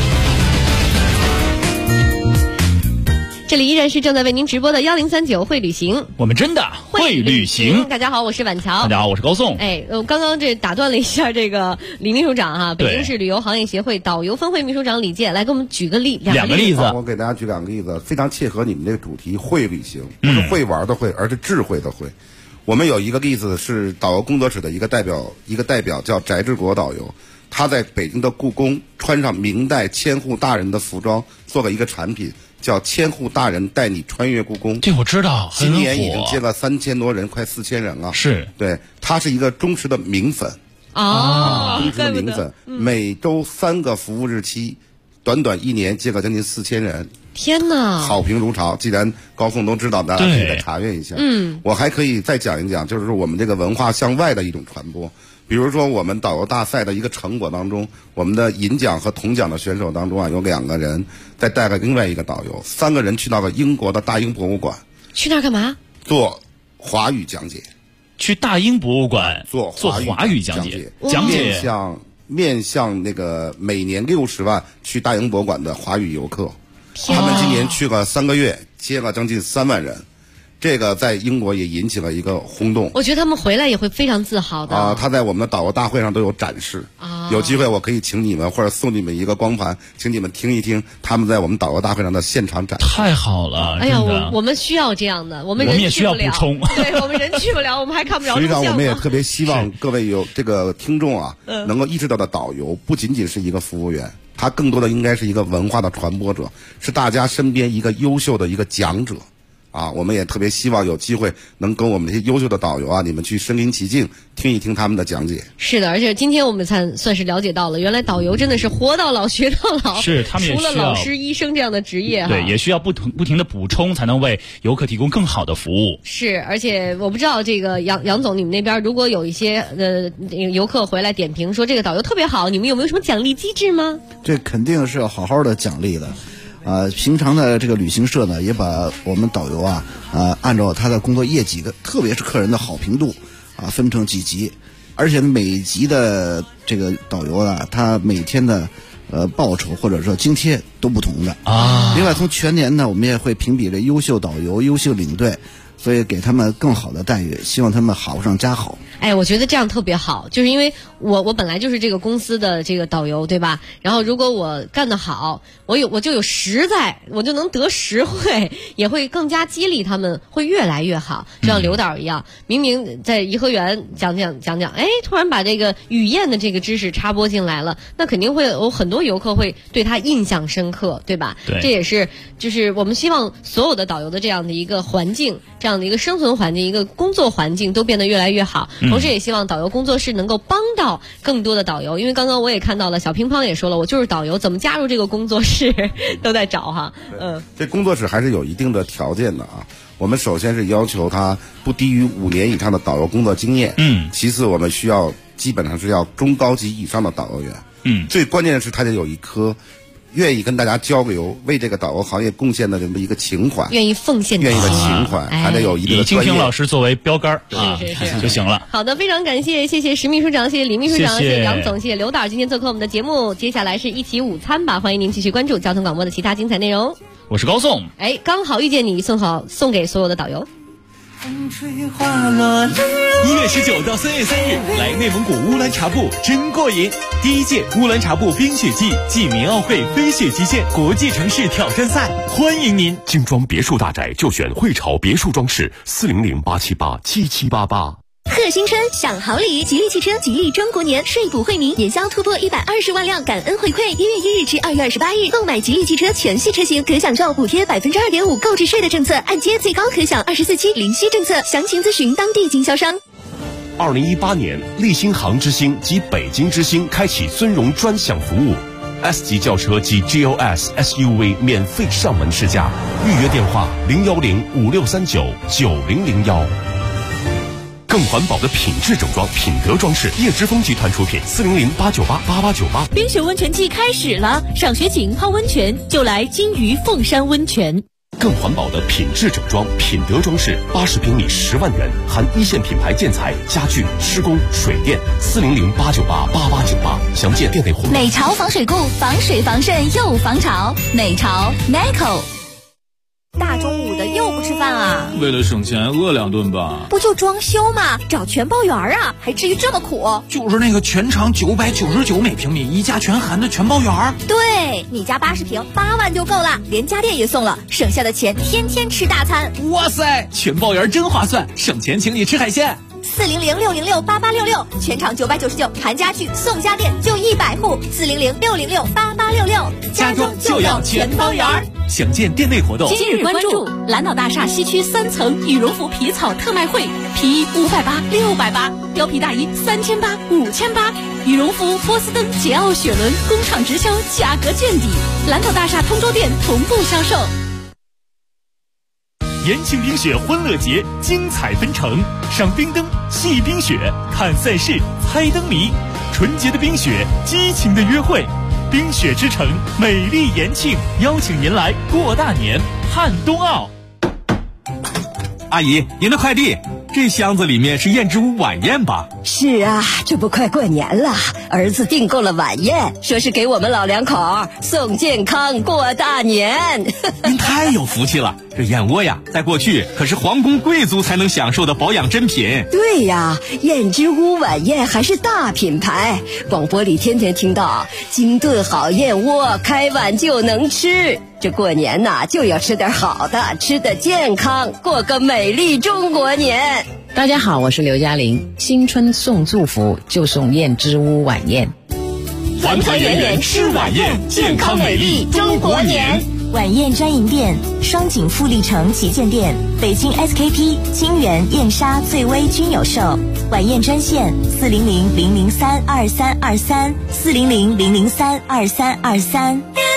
这里依然是正在为您直播的1039会旅行， 我们真的会旅行。 大家好，我是晚乔。 大家好，我是高颂。 刚刚这打断了一下这个李秘书长哈，北京市旅游行业协会导游分会秘书长李健来给我们举个两个例子。 我给大家举两个例子，非常切合你们这个主题，会旅行，不是会玩的会，而是智慧的会。我们有一个例子是导游工作室的一个代表叫翟志国导游，他在北京的故宫穿上明代千户大人的服装，做了一个产品。叫千户大人带你穿越故宫， 这我知道， 今年已经接了3000多人，快4000人了。 是， 对，他是一个忠实的名粉忠实的名粉，每周3个服务日期，短短1年接了将近4000人。 天哪， 好评如潮。既然高颂都知道，大家可以再查阅一下。我还可以再讲一讲，就是我们这个文化向外的一种传播。比如说，我们导游大赛的一个成果当中，我们的银奖和铜奖的选手当中有2个人再带了另外一个导游，3个人去到了英国的大英博物馆。 去那儿干嘛？ 做华语讲解。 去大英博物馆做华语讲解，面向那个每年60万去大英博物馆的华语游客。他们今年去了3个月，接了将近3万人。这个在英国也引起了一个轰动， 我觉得他们回来也会非常自豪的他在我们的导游大会上都有展示有机会我可以请你们或者送你们一个光盘，请你们听一听他们在我们导游大会上的现场展示。 太好了！ 哎呀，我们需要这样的，我们也需要补充。 对，我们人去不了，我们还看不了。 实际上，我们也特别希望各位有这个听众能够意识到的导游不仅仅是一个服务员，他更多的应该是一个文化的传播者，是大家身边一个优秀的一个讲者。我们也特别希望有机会能跟我们这些优秀的导游你们去身临其境听一听他们的讲解。 是的，而且今天我们才算是了解到了，原来导游真的是活到老学到老。 是，他们也除了老师、医生这样的职业对，也需要不停的补充，才能为游客提供更好的服务。 是，而且我不知道这个杨总，你们那边如果有一些游客回来点评说这个导游特别好，你们有没有什么奖励机制吗？ 这肯定是要好好的奖励的。平常的这个旅行社呢，也把我们导游按照他的工作业绩的，特别是客人的好评度分成几级，而且每级的这个导游他每天的报酬或者说津贴都不同的另外，从全年呢，我们也会评比这优秀导游、优秀领队，所以给他们更好的待遇，希望他们好上加好。 我觉得这样特别好，就是因为我本来就是这个公司的这个导游，对吧？然后如果我干得好，我就有实在，我就能得实惠，也会更加激励他们，会越来越好。就像刘导一样，明明在颐和园讲，突然把这个语言的这个知识插播进来了，那肯定会有很多游客会对他印象深刻，对吧？ 对， 这也是就是我们希望所有的导游的这样的一个环境，这样的一个生存环境，一个工作环境都变得越来越好。同时也希望导游工作室能够帮到更多的导游，因为刚刚我也看到了，小乒乓也说了，我就是导游，怎么加入这个工作室都在找哈。 这工作室还是有一定的条件的我们首先是要求他不低于5年以上的导游工作经验，其次我们需要基本上是要中高级以上的导游员，最关键的是他得有一颗愿意跟大家交流，为这个导游行业贡献的这么一个情怀， 愿意奉献的情怀，还得有一定的专业。 以金平老师作为标杆是就行了。 好的，非常感谢石秘书长，谢谢李秘书长，谢谢杨总，谢谢刘导，今天做客我们的节目。接下来是一起午餐吧，欢迎您继续关注交通广播的其他精彩内容。 我是高颂， 刚好遇见你，送给所有的导游。 风吹花落1月19到3月3日，来内蒙古乌兰察布真过瘾！第1届乌兰察布冰雪季暨民奥会飞雪极限国际城市挑战赛，欢迎您！ 精装别墅大宅就选汇潮别墅装饰，400-878-7788。 贺新春享好礼，吉利汽车吉利中国年税补惠民，年销突破120万辆，感恩回馈。1月1日至2月28日，购买吉利汽车全系车型可享受补贴2.5%购置税的政策，按揭最高可享24期零息政策，详情咨询当地经销商。 2018年，立新杭之星及北京之星开启尊荣专享服务。S 级轿车及 GLS SUV 免费上门试驾，预约电话010-5639-9001。更环保的品质整装，品德装饰，叶之峰集团出品，400-898-8898。 冰雪温泉季开始了，赏雪景泡温泉就来金鱼凤山温泉。 更环保的品质整装，品德装饰，80平米10万元，含一线品牌建材、家具、施工、水电，400-898-8898，详见店内活动。 美潮防水固，防水防渗又防潮。美潮 Neco。大中午的又不吃饭啊？ 为了省钱，饿2顿吧。 不就装修吗？找全包园啊，还至于这么苦？ 就是那个全长999每平米，一价全含的全包园。 对，你家80平8万就够了，连家电也送了，省下的钱天天吃大餐。 哇塞，全包园真划算，省钱请你吃海鲜。 400-606-8866，全场999，含家具送家电，就100户。400-606-8866， 家装就要全包园。 详见店内活动。 今日关注蓝岛大厦西区3层羽绒服皮草特卖会，皮衣580、680，貂皮大衣3800、5800，羽绒服波司登、捷奥雪伦工厂直销，价格见底。蓝岛大厦通州店同步销售。 延庆冰雪欢乐节精彩纷呈，赏冰灯、戏冰雪、看赛事、猜灯谜，纯洁的冰雪，激情的约会。冰雪之城，美丽延庆，邀请您来过大年，看冬奥。 阿姨，您的快递，这箱子里面是燕之屋晚宴吧？ 是啊，这不快过年了，儿子订购了晚宴，说是给我们老两口送健康过大年。 您太有福气了，这燕窝呀，在过去可是皇宫贵族才能享受的保养珍品。 对呀，燕之屋晚宴还是大品牌，广播里天天听到精炖好燕窝，开碗就能吃。这过年呐，就要吃点好的，吃得健康，过个美丽中国年。 大家好，我是刘嘉玲。新春送祝福就送燕之屋晚宴， 团团圆圆吃晚宴，健康美丽中国年。 晚宴专营店：双井富力城旗舰店、北京 SKP、金源、燕莎、醉威均有售。晚宴专线400-003-2323 400-003-2323。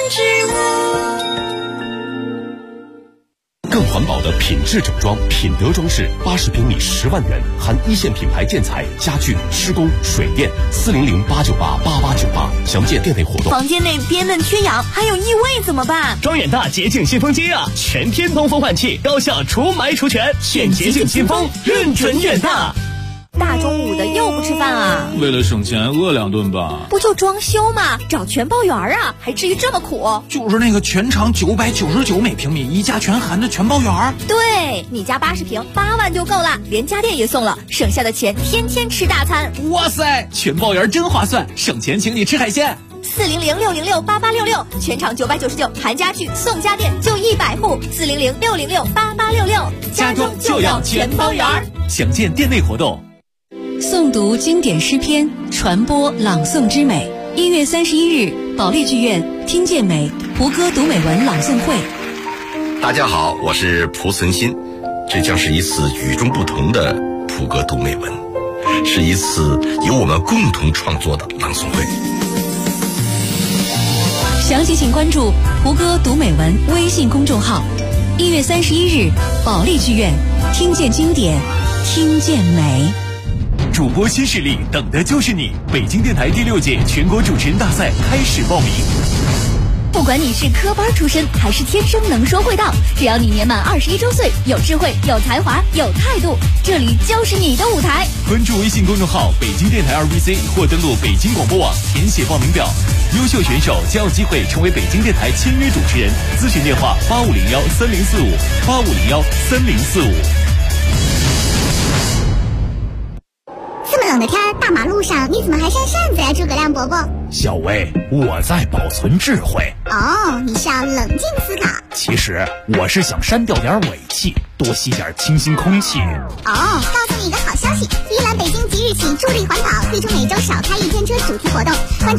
更环保的品质整装，品德装饰，80平米10万元，含一线品牌建材、家具、施工、水电，400-898-8898，详见店内活动。 房间内憋闷缺氧，还有异味怎么办？ 庄远大洁净新风机啊，全天通风换气，高效除霾除醛，选洁净新风，认准远大。 大中午的又不吃饭啊？ 为了省钱，饿2顿吧。 不就装修吗？找全包园啊，还至于这么苦？ 就是那个全长999每平米，一价全含的全包园。 对，你家80平8万就够了，连家电也送了，省下的钱天天吃大餐。 哇塞，全包园真划算，省钱请你吃海鲜。 400-606-8866，全场999，含家具送家电，就100户。400-606-8866， 家装就要全包园。 详见店内活动。 诵读经典诗篇，传播朗诵之美。1月31日，保利剧院听见美胡歌读美文朗诵会。 大家好，我是蒲存昕，这将是一次与众不同的胡歌读美文，是一次由我们共同创作的朗诵会。 详情请关注胡歌读美文微信公众号。1月31日，保利剧院听见经典，听见美。 主播新势力，等的就是你！北京电台第6届全国主持人大赛开始报名。 不管你是科班出身还是天生能说会道，只要你年满21周岁，有智慧、有才华、有态度，这里就是你的舞台。 关注微信公众号北京电台2BC 或登录北京广播网填写报名表，优秀选手将有机会成为北京电台签约主持人。咨询电话85013045 85013045。 这么冷的天，大马路上你怎么还扇扇子呀，诸葛亮伯伯？ 小薇，我在保存智慧。 哦，你是要冷静思考。 其实我是想删掉点尾气，多吸点清新空气。 告诉你一个好消息，依兰北京即日起助力环保，推出每周少开1天车主题活动。关注